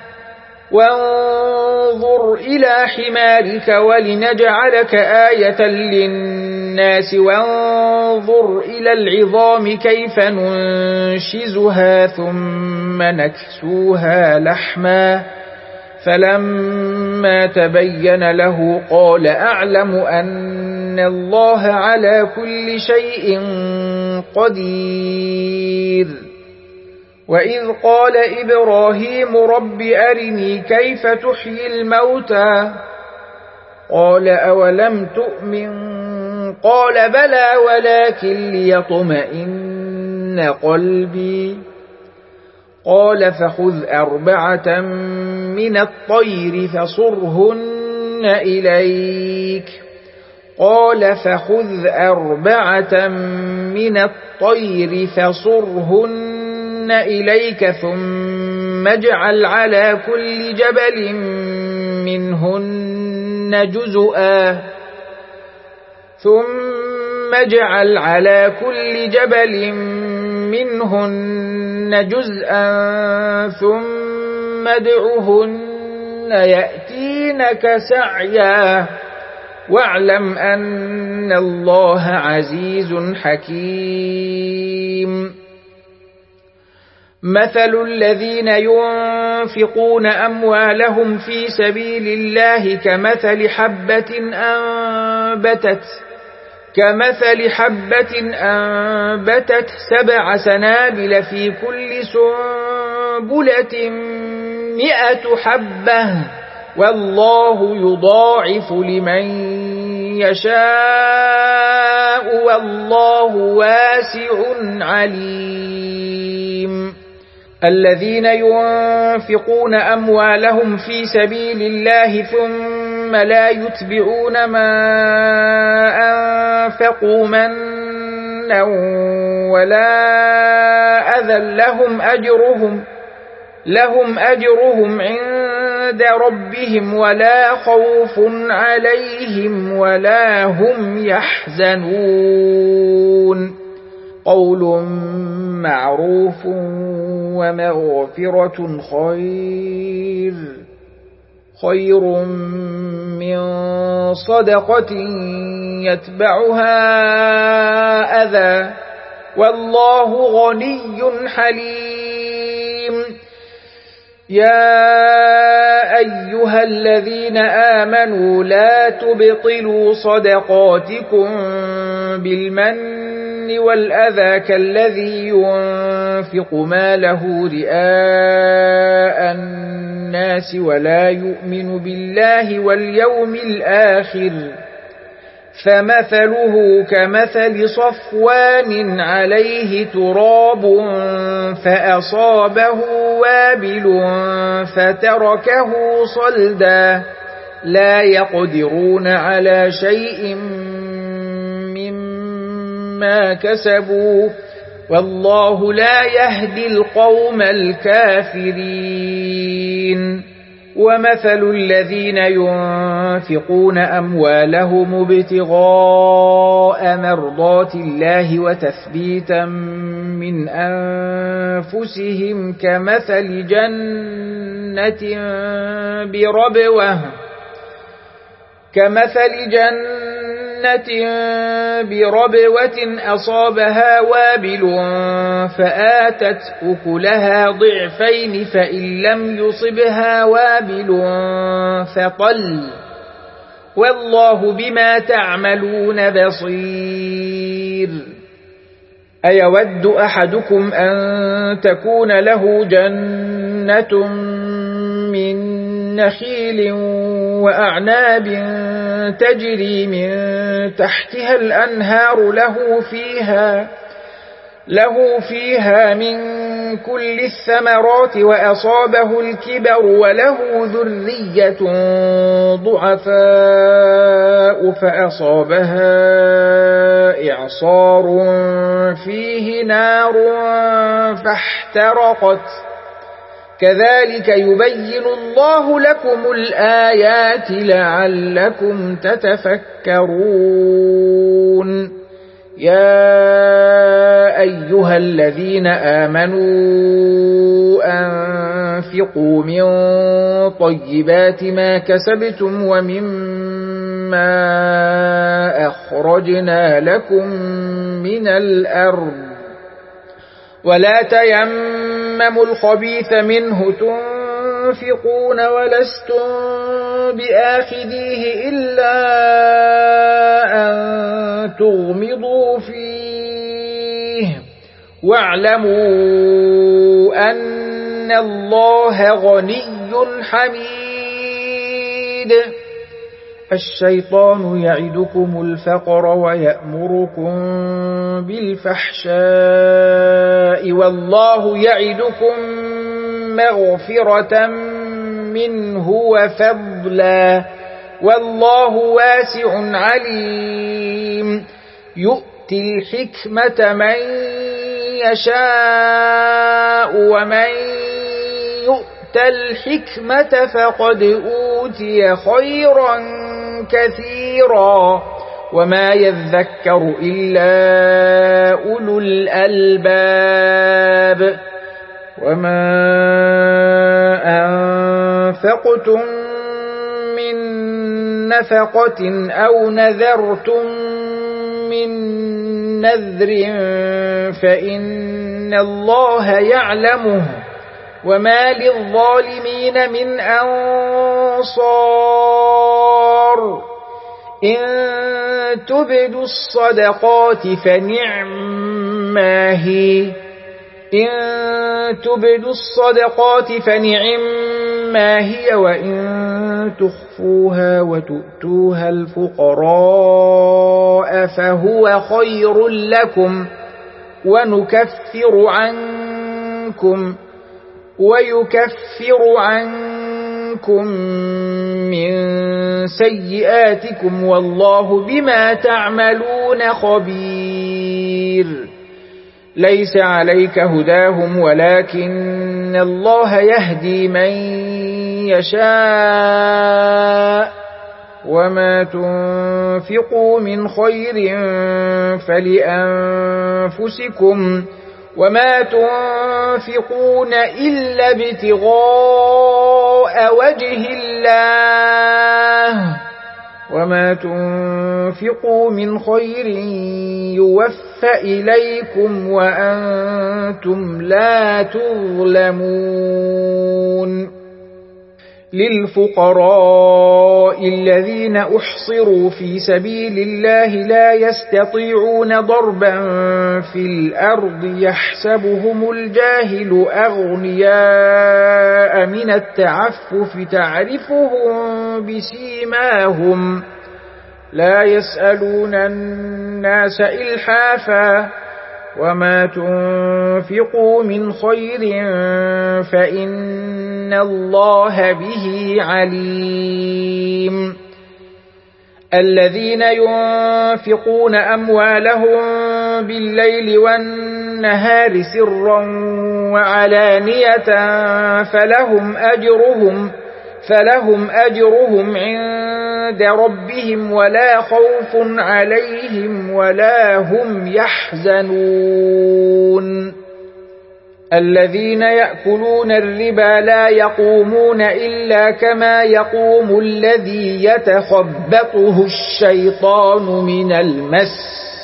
وانظر إلى حمارك ولنجعلك آية للناس وانظر إلى العظام كيف ننشزها ثم نكسوها لحما فلما تبين له قال أعلم أن الله على كل شيء قدير. وإذ قال إبراهيم رب أرني كيف تحيي الموتى قال أولم تؤمن قال بلى ولكن ليطمئن قلبي قال فخذ 4 من الطير فصرهن إليك ثم اجعل على كل جبل منهن جزءا ثم ادعهن يأتينك سعيا واعلم أن الله عزيز حكيم. مثل الذين ينفقون أموالهم في سبيل الله كمثل حبة أنبتت 7 سنابل في كل سنبلة 100 حبة والله يضاعف لمن يشاء والله واسع عليم. الذين ينفقون أموالهم في سبيل الله ثم لا يتبعون ما أنفقوا منا ولا أذى لهم أجرهم عند ربهم ولا خوف عليهم ولا هم يحزنون. قول معروف ومغفرة خير من صدقة يتبعها أذى والله غني حليم. يا أيها الذين آمنوا لا تبطلوا صدقاتكم بالمن والأذى كالذي ينفق ماله رئاء الناس ولا يؤمن بالله واليوم الآخر فمثله كمثل صفوان عليه تراب فأصابه وابل فتركه صلدا لا يقدرون على شيء مما كسبوا والله لا يهدي القوم الكافرين. ومثل الذين ينفقون أموالهم ابتغاء مرضات الله وتثبيتا من أنفسهم كمثل جنة بربوة أصابها وابل فآتت أكلها ضعفين فإن لم يصبها وابل فطل والله بما تعملون بصير. أيود أحدكم أن تكون له جنة من نخيل وأعناب تجري من تحتها الأنهار له فيها من كل الثمرات وأصابه الكبر وله ذرية ضعفاء فأصابها إعصار فيه نار فاحترقت كذلك يبين الله لكم الآيات لعلكم تتفكرون. يا أيها الذين آمنوا أنفقوا من طيبات ما كسبتم ومما أخرجنا لكم من الأرض ولا تيمموا الخبيث منه تنفقون ولستم بآخذيه إلا أن تغمضوا فيه واعلموا أن الله غني حميد. الشيطان يعدكم الفقر ويأمركم بالفحشاء والله يعدكم مغفرة منه وفضلا والله واسع عليم. يؤتي الحكمة من يشاء ومن يؤت الحكمة فقد أوتي خيرا كثيرا وما يذكر إلا أولو الألباب. وما أنفقتم من نفقة أو نذرتم من نذر فإن الله يعلمه وما للظالمين من أنصار. إن تبدوا الصدقات فنعما هي ما هي وإن تخفوها وتؤتوها الفقراء فهو خير لكم ويكفر عنكم من سيئاتكم والله بما تعملون خبير. ليس عليك هداهم ولكن الله يهدي من يشاء وما تنفقوا من خير فلأنفسكم وما تنفقون إلا ابتغاء وجه الله وما تنفقوا من خير يوفى إليكم وأنتم لا تظلمون. للفقراء الذين أحصروا في سبيل الله لا يستطيعون ضربا في الأرض يحسبهم الجاهل أغنياء من التعفف تعرفهم بسيماهم لا يسألون الناس إلحافا وما تنفقوا من خير فإن الله به عليم. الذين ينفقون أموالهم بالليل والنهار سرا وعلانية فلهم أجرهم عند ربهم ولا خوف عليهم ولا هم يحزنون. الذين يأكلون الربا لا يقومون إلا كما يقوم الذي يتخبطه الشيطان من المس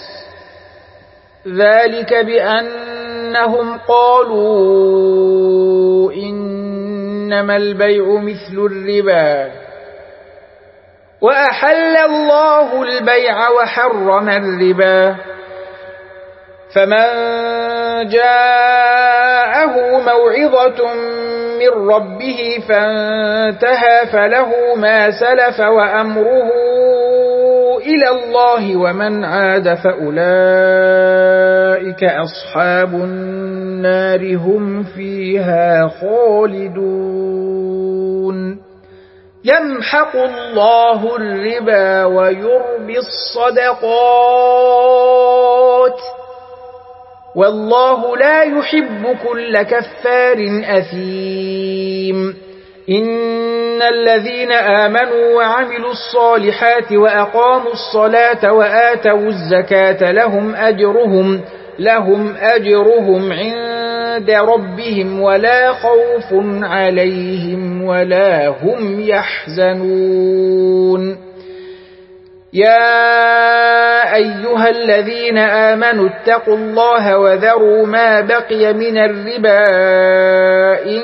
ذلك بأنهم قالوا إنما البيع مثل الربا وأحل الله البيع وحرم الربا فمن جاءه موعظة من ربه فانتهى فله ما سلف وأمره إلى الله ومن عاد فأولئك أصحاب النار هم فيها خالدون. يمحق الله الربا ويربي الصدقات والله لا يحب كل كفار أثيم. إن الذين آمنوا وعملوا الصالحات وأقاموا الصلاة وآتوا الزكاة لهم أجرهم عند ربهم ولا خوف عليهم ولا هم يحزنون. يا أيها الذين آمنوا اتقوا الله وذروا ما بقي من الربا إن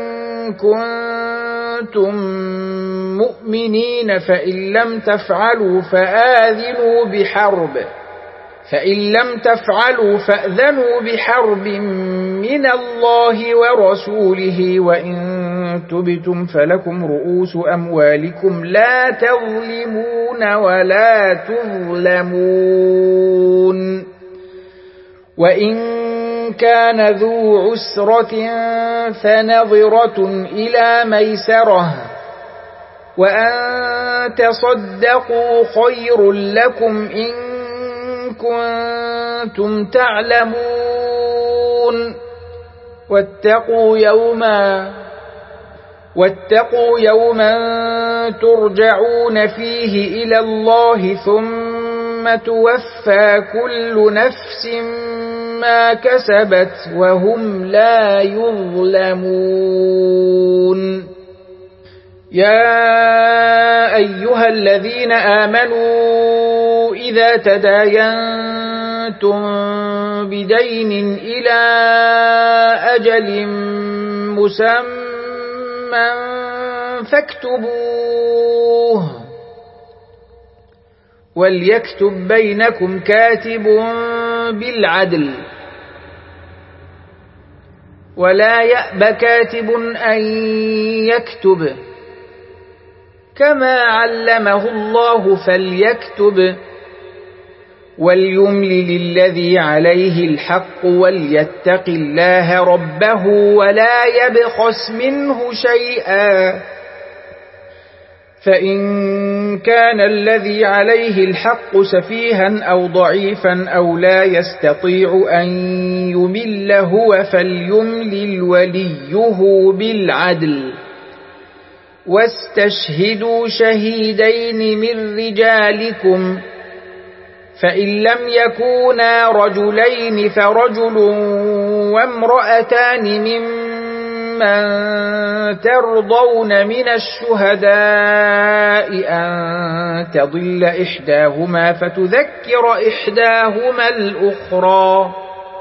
كنتم مؤمنين فإن لم تفعلوا فأذنوا بحرب من الله ورسوله وإن تبتم فلكم رؤوس أموالكم لا تظلمون ولا تظلمون. وإن كان ذو عسرة فنظرة إلى ميسرة وأن تصدقوا خير لكم إن كنتم تعلمون. واتقوا يوما ترجعون فيه إلى الله ثم توفى كل نفس ما كسبت وهم لا يظلمون. يا أيها الذين آمنوا إذا تداينتم بدين إلى أجل مسمى فاكتبوه وليكتب بينكم كاتب بالعدل ولا يأب كاتب أن يكتب كما علمه الله فليكتب وليملل الذي عليه الحق وليتق الله ربه ولا يبخس منه شيئا فإن كان الذي عليه الحق سفيها أو ضعيفا أو لا يستطيع أن يمل هو فليملل وليه بالعدل واستشهدوا شهيدين من رجالكم فإن لم يكونا رجلين فرجل وامرأتان ممن ترضون من الشهداء أن تضل إحداهما فتذكر إحداهما الأخرى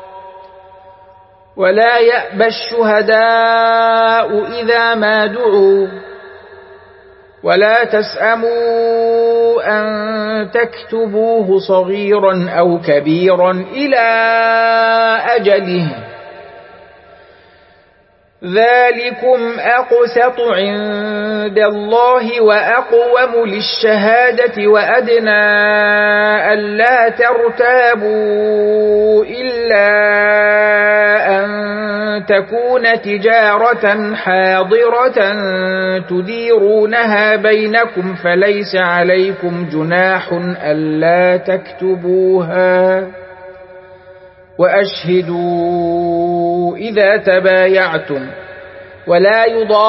ولا يأبى الشهداء إذا ما دعوا ولا تسأموا أن تكتبوه صغيرا أو كبيرا إلى أجله ذلكم أقسط عند الله وأقوم للشهادة وأدنى ألا ترتابوا إلا أن تكون تجارة حاضرة تديرونها بينكم فليس عليكم جناح ألا تكتبوها وأشهدوا إذا تبايعتم ولا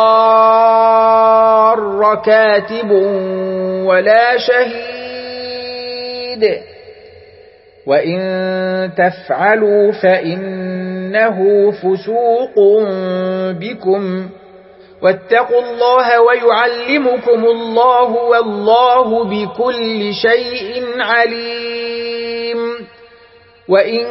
يضار كاتب ولا شهيد وإن تفعلوا فإنه فسوق بكم واتقوا الله ويعلمكم الله والله بكل شيء عليم وإن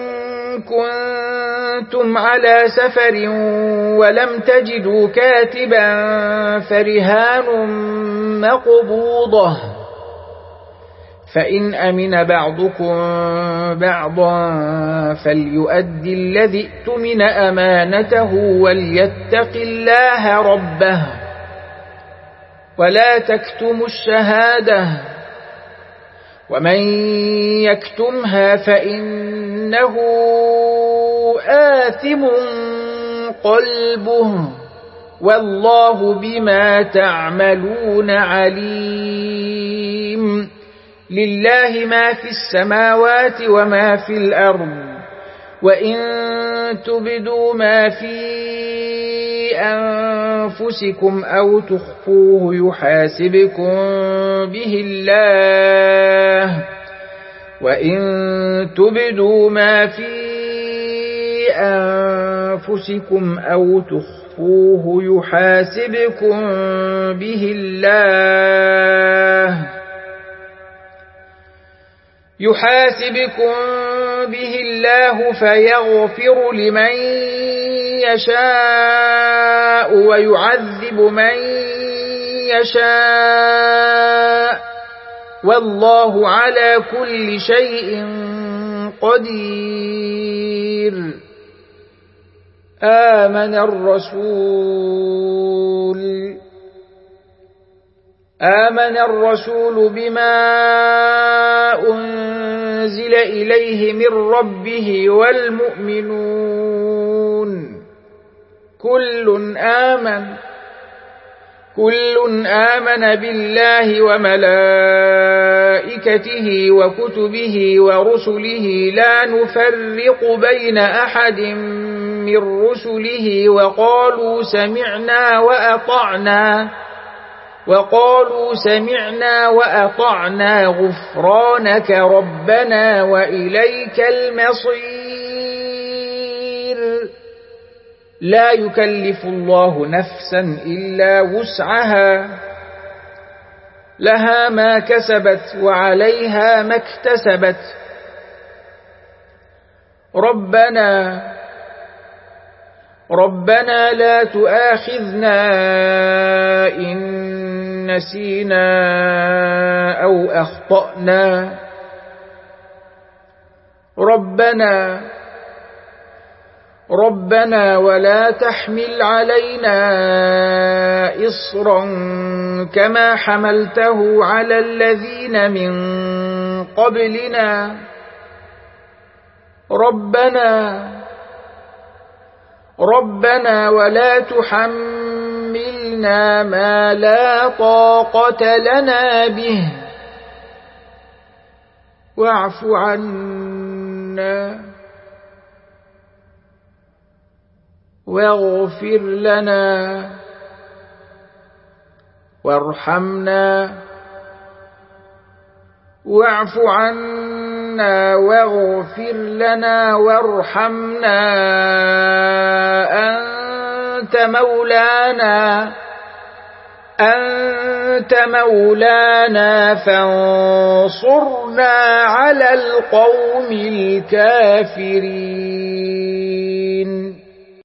كنتم على سفر ولم تجدوا كاتبا فرهان مقبوضة فإن أمن بعضكم بعضا فليؤدي الذي اؤتمن أمانته وليتق الله ربه ولا تكتموا الشهادة ومن يكتمها فإنه آثم قلبه والله بما تعملون عليم لله ما في السماوات وما في الأرض وإن تبدوا ما في أنفسكم أو تخفوه يحاسبكم به الله وإن تبدوا ما في أنفسكم أو تخفوه يحاسبكم به الله فيغفر لمن يشاء ويعذب من يشاء والله على كل شيء قدير آمن الرسول بما أنزل إليه من ربه والمؤمنون كل آمن بالله وملائكته وكتبه ورسله لا نفرق بين أحد من رسله وقالوا سمعنا وأطعنا غفرانك ربنا وإليك المصير لا يكلف الله نفسا إلا وسعها لها ما كسبت وعليها ما اكتسبت ربنا لا تؤاخذنا إن نسينا أو أخطأنا ربنا ولا تحمل علينا إصرا كما حملته على الذين من قبلنا ربنا ولا تحملنا ما لا طاقة لنا به واعف عنا واغفر لنا وارحمنا واعف عنا واغفر لنا وارحمنا أنت مولانا فانصرنا على القوم الكافرين.